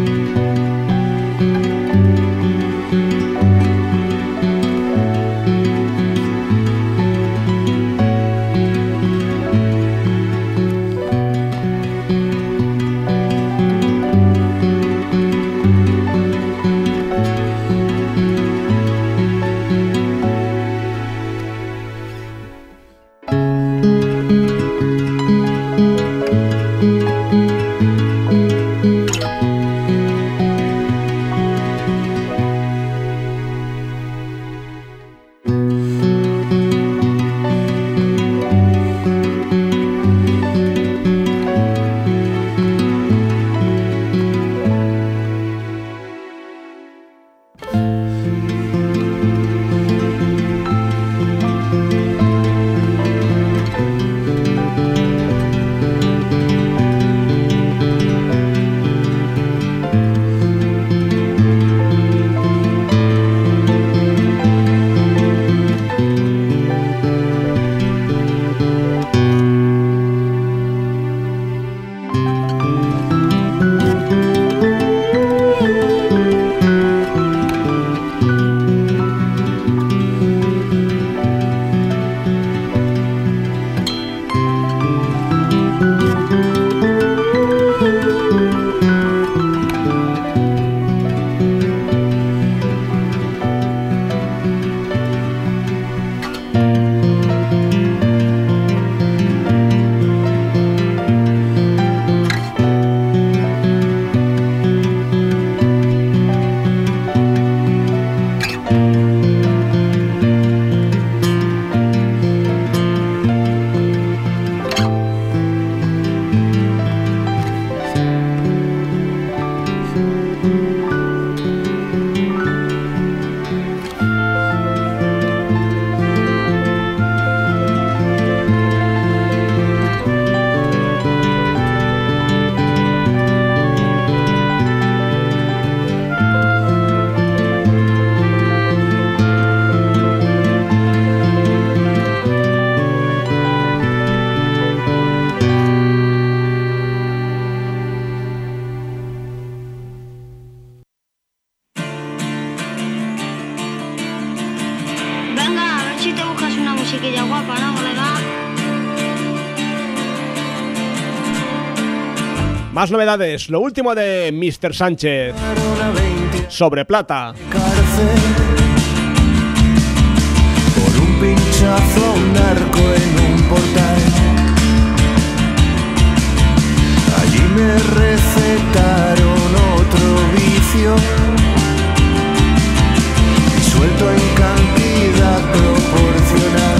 musiquilla guapa, ¿no, colega? Más novedades, lo último de míster Sánchez, Sobre Plata. Por un pinchazo a un narco en un portal. Allí me recetaron otro vicio, suelto en cantidad proporcional.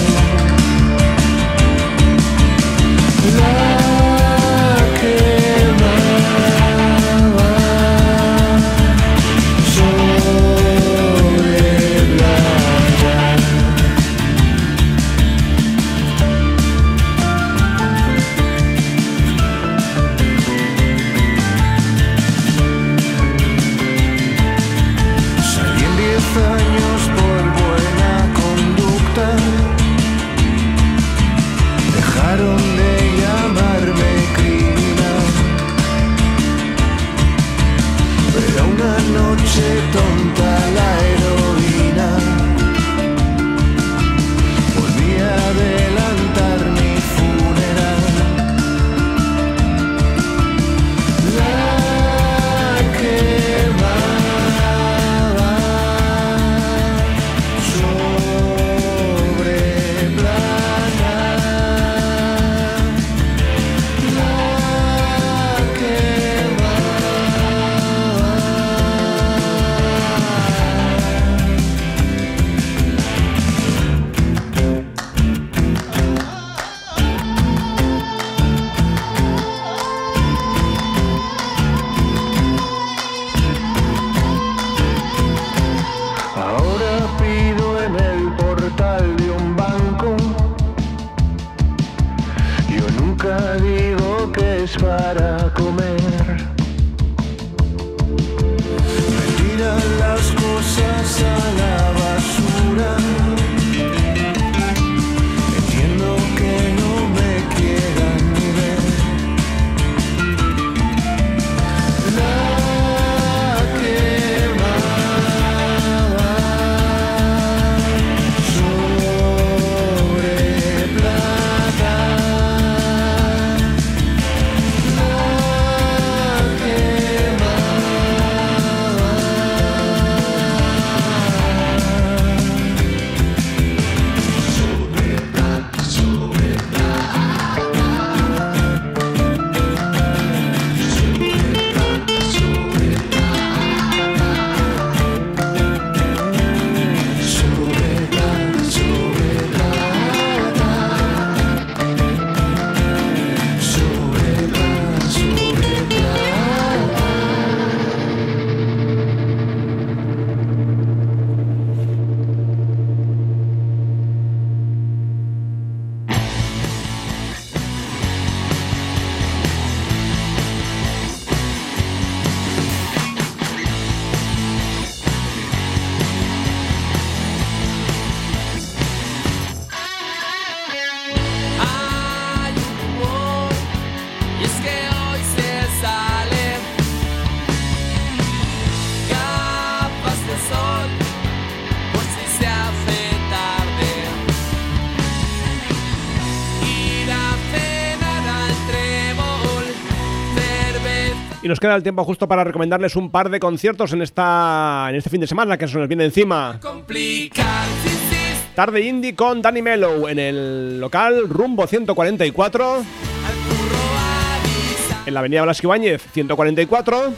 La quemaba sobre plata. para comer. Me tiran las cosas a la basura. Entiendo que no me quieran ni ver. La quemaba sobre plata. Y nos queda el tiempo justo para recomendarles un par de conciertos en esta en este fin de semana que se nos viene encima. Tarde indie con Danny Mellow en el local Rumbo ciento cuarenta y cuatro, en la avenida Blasco Ibáñez ciento cuarenta y cuatro.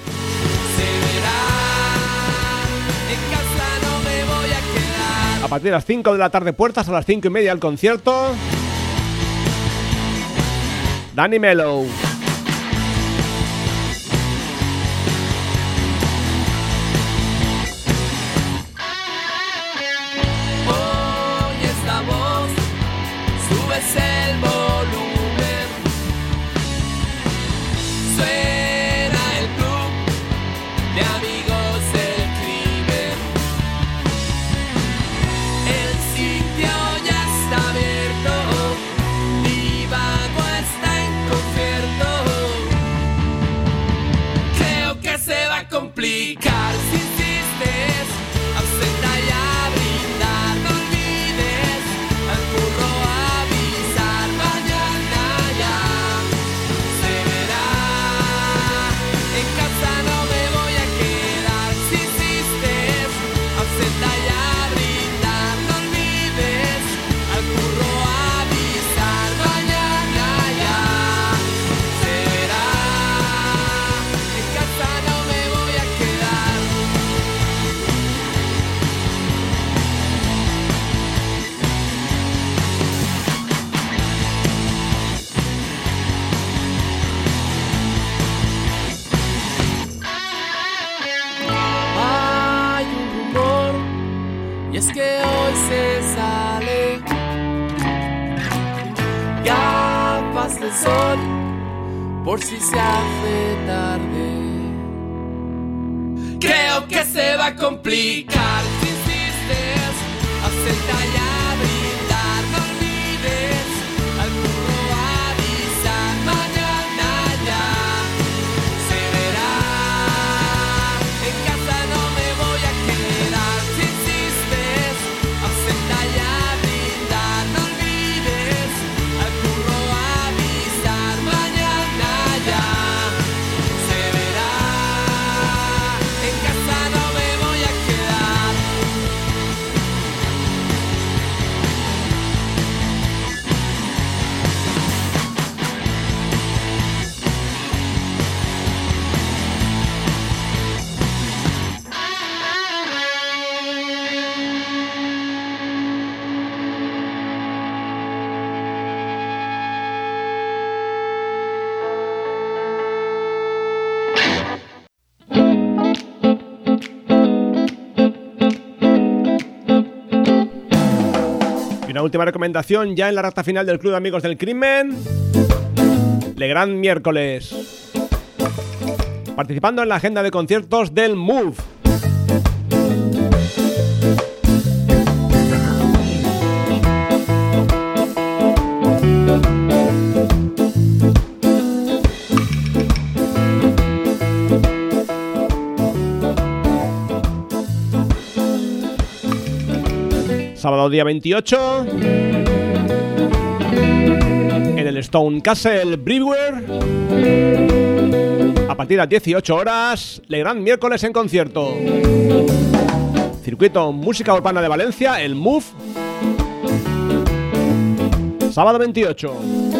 A partir de las cinco de la tarde, puertas a las cinco y media el concierto. Danny Mellow. Subes el volumen, suena el club de amigos del crimen. El sitio ya está abierto, Divago está en concierto. Creo que se va a complicar si insistes, ausenta y a brindar. No olvides al curro a avisar, mañana ya se verá. En casa no me voy a quedar si insistes, ausenta y a brindar. No olvides al curro a avisar, mañana ya se verá. En casa no me voy a quedar. Hay un rumor, y es que hoy se sale gafas de sol por si se hace tarde. Creo que se va a complicar si insistes, ausenta y a brindar. No olvides al curro a avisar, mañana ya se verá. En casa no me voy a quedar si insistes, ausenta y a brindar. No olvides al curro a avisar, mañana ya se verá. En casa no me voy a quedar. Y una última recomendación ya en la recta final del Club de Amigos del Crimen. Le Gran Miércoles. Participando en la agenda de conciertos del Move. Sábado día veintiocho, en el Stone Castle Brewery, a partir de las dieciocho horas, Le Gran Miércoles en concierto. Circuito Música Urbana de Valencia, el Move. Sábado veintiocho.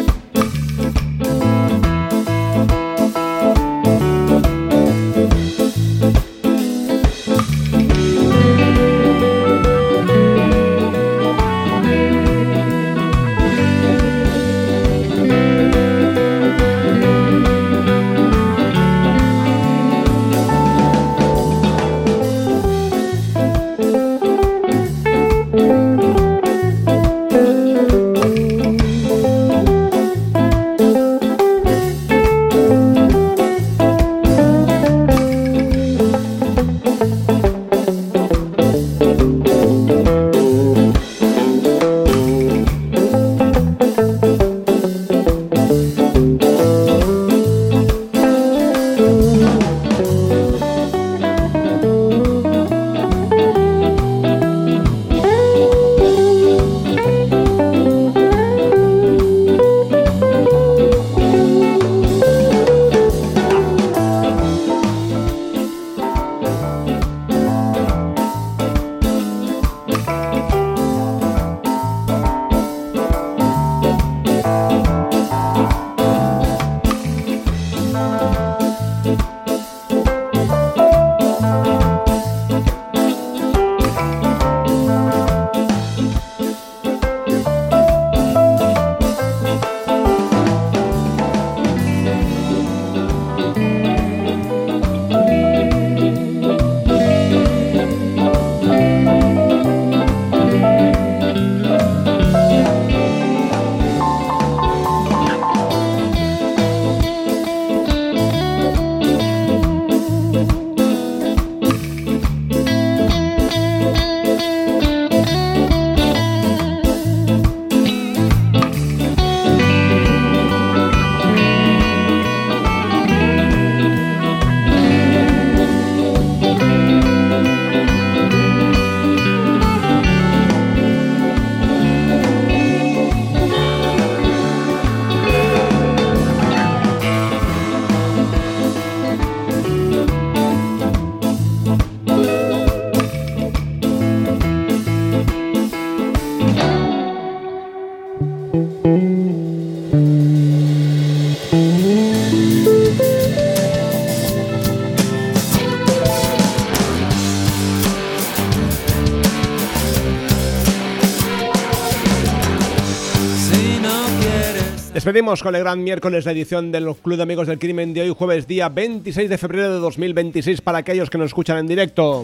Despedimos con el Gran Miércoles, la edición del Club de Amigos del Crimen de hoy, jueves día veintiséis de febrero de dos mil veintiséis, para aquellos que nos escuchan en directo.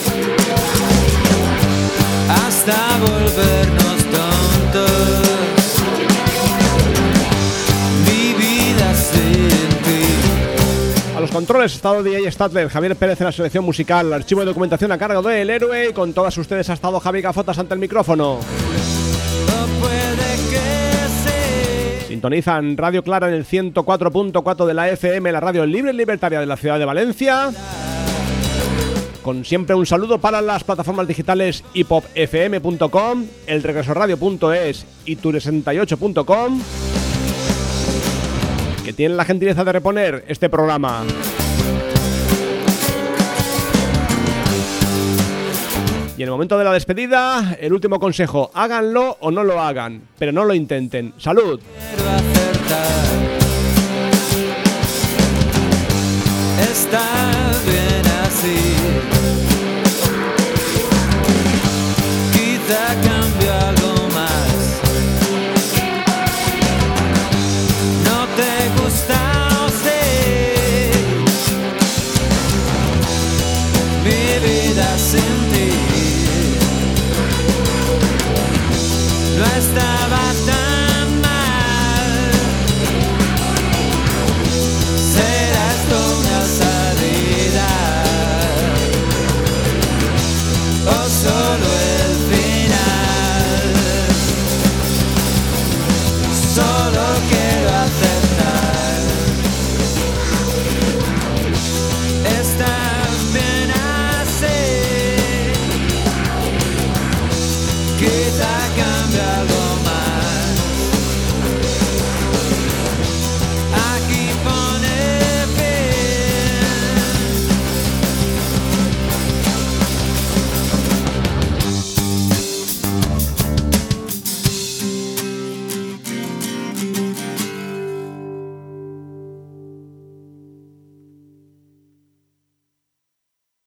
Hasta volvernos tontos, mi vida sin ti. A los controles, estado D J Statler, Javier Pérez en la selección musical, archivo de documentación a cargo del Héroe, y con todas ustedes ha estado Javi Gafotas ante el micrófono. No puede que sintonizan Radio Clara en el ciento cuatro punto cuatro de la F M, la radio libre y libertaria de la ciudad de Valencia. Con siempre un saludo para las plataformas digitales hipop f m punto com, el regreso radio punto es y tu sesenta y ocho punto com, que tienen la gentileza de reponer este programa. Y en el momento de la despedida, el último consejo: háganlo o no lo hagan, pero no lo intenten. ¡Salud! quiero acertar.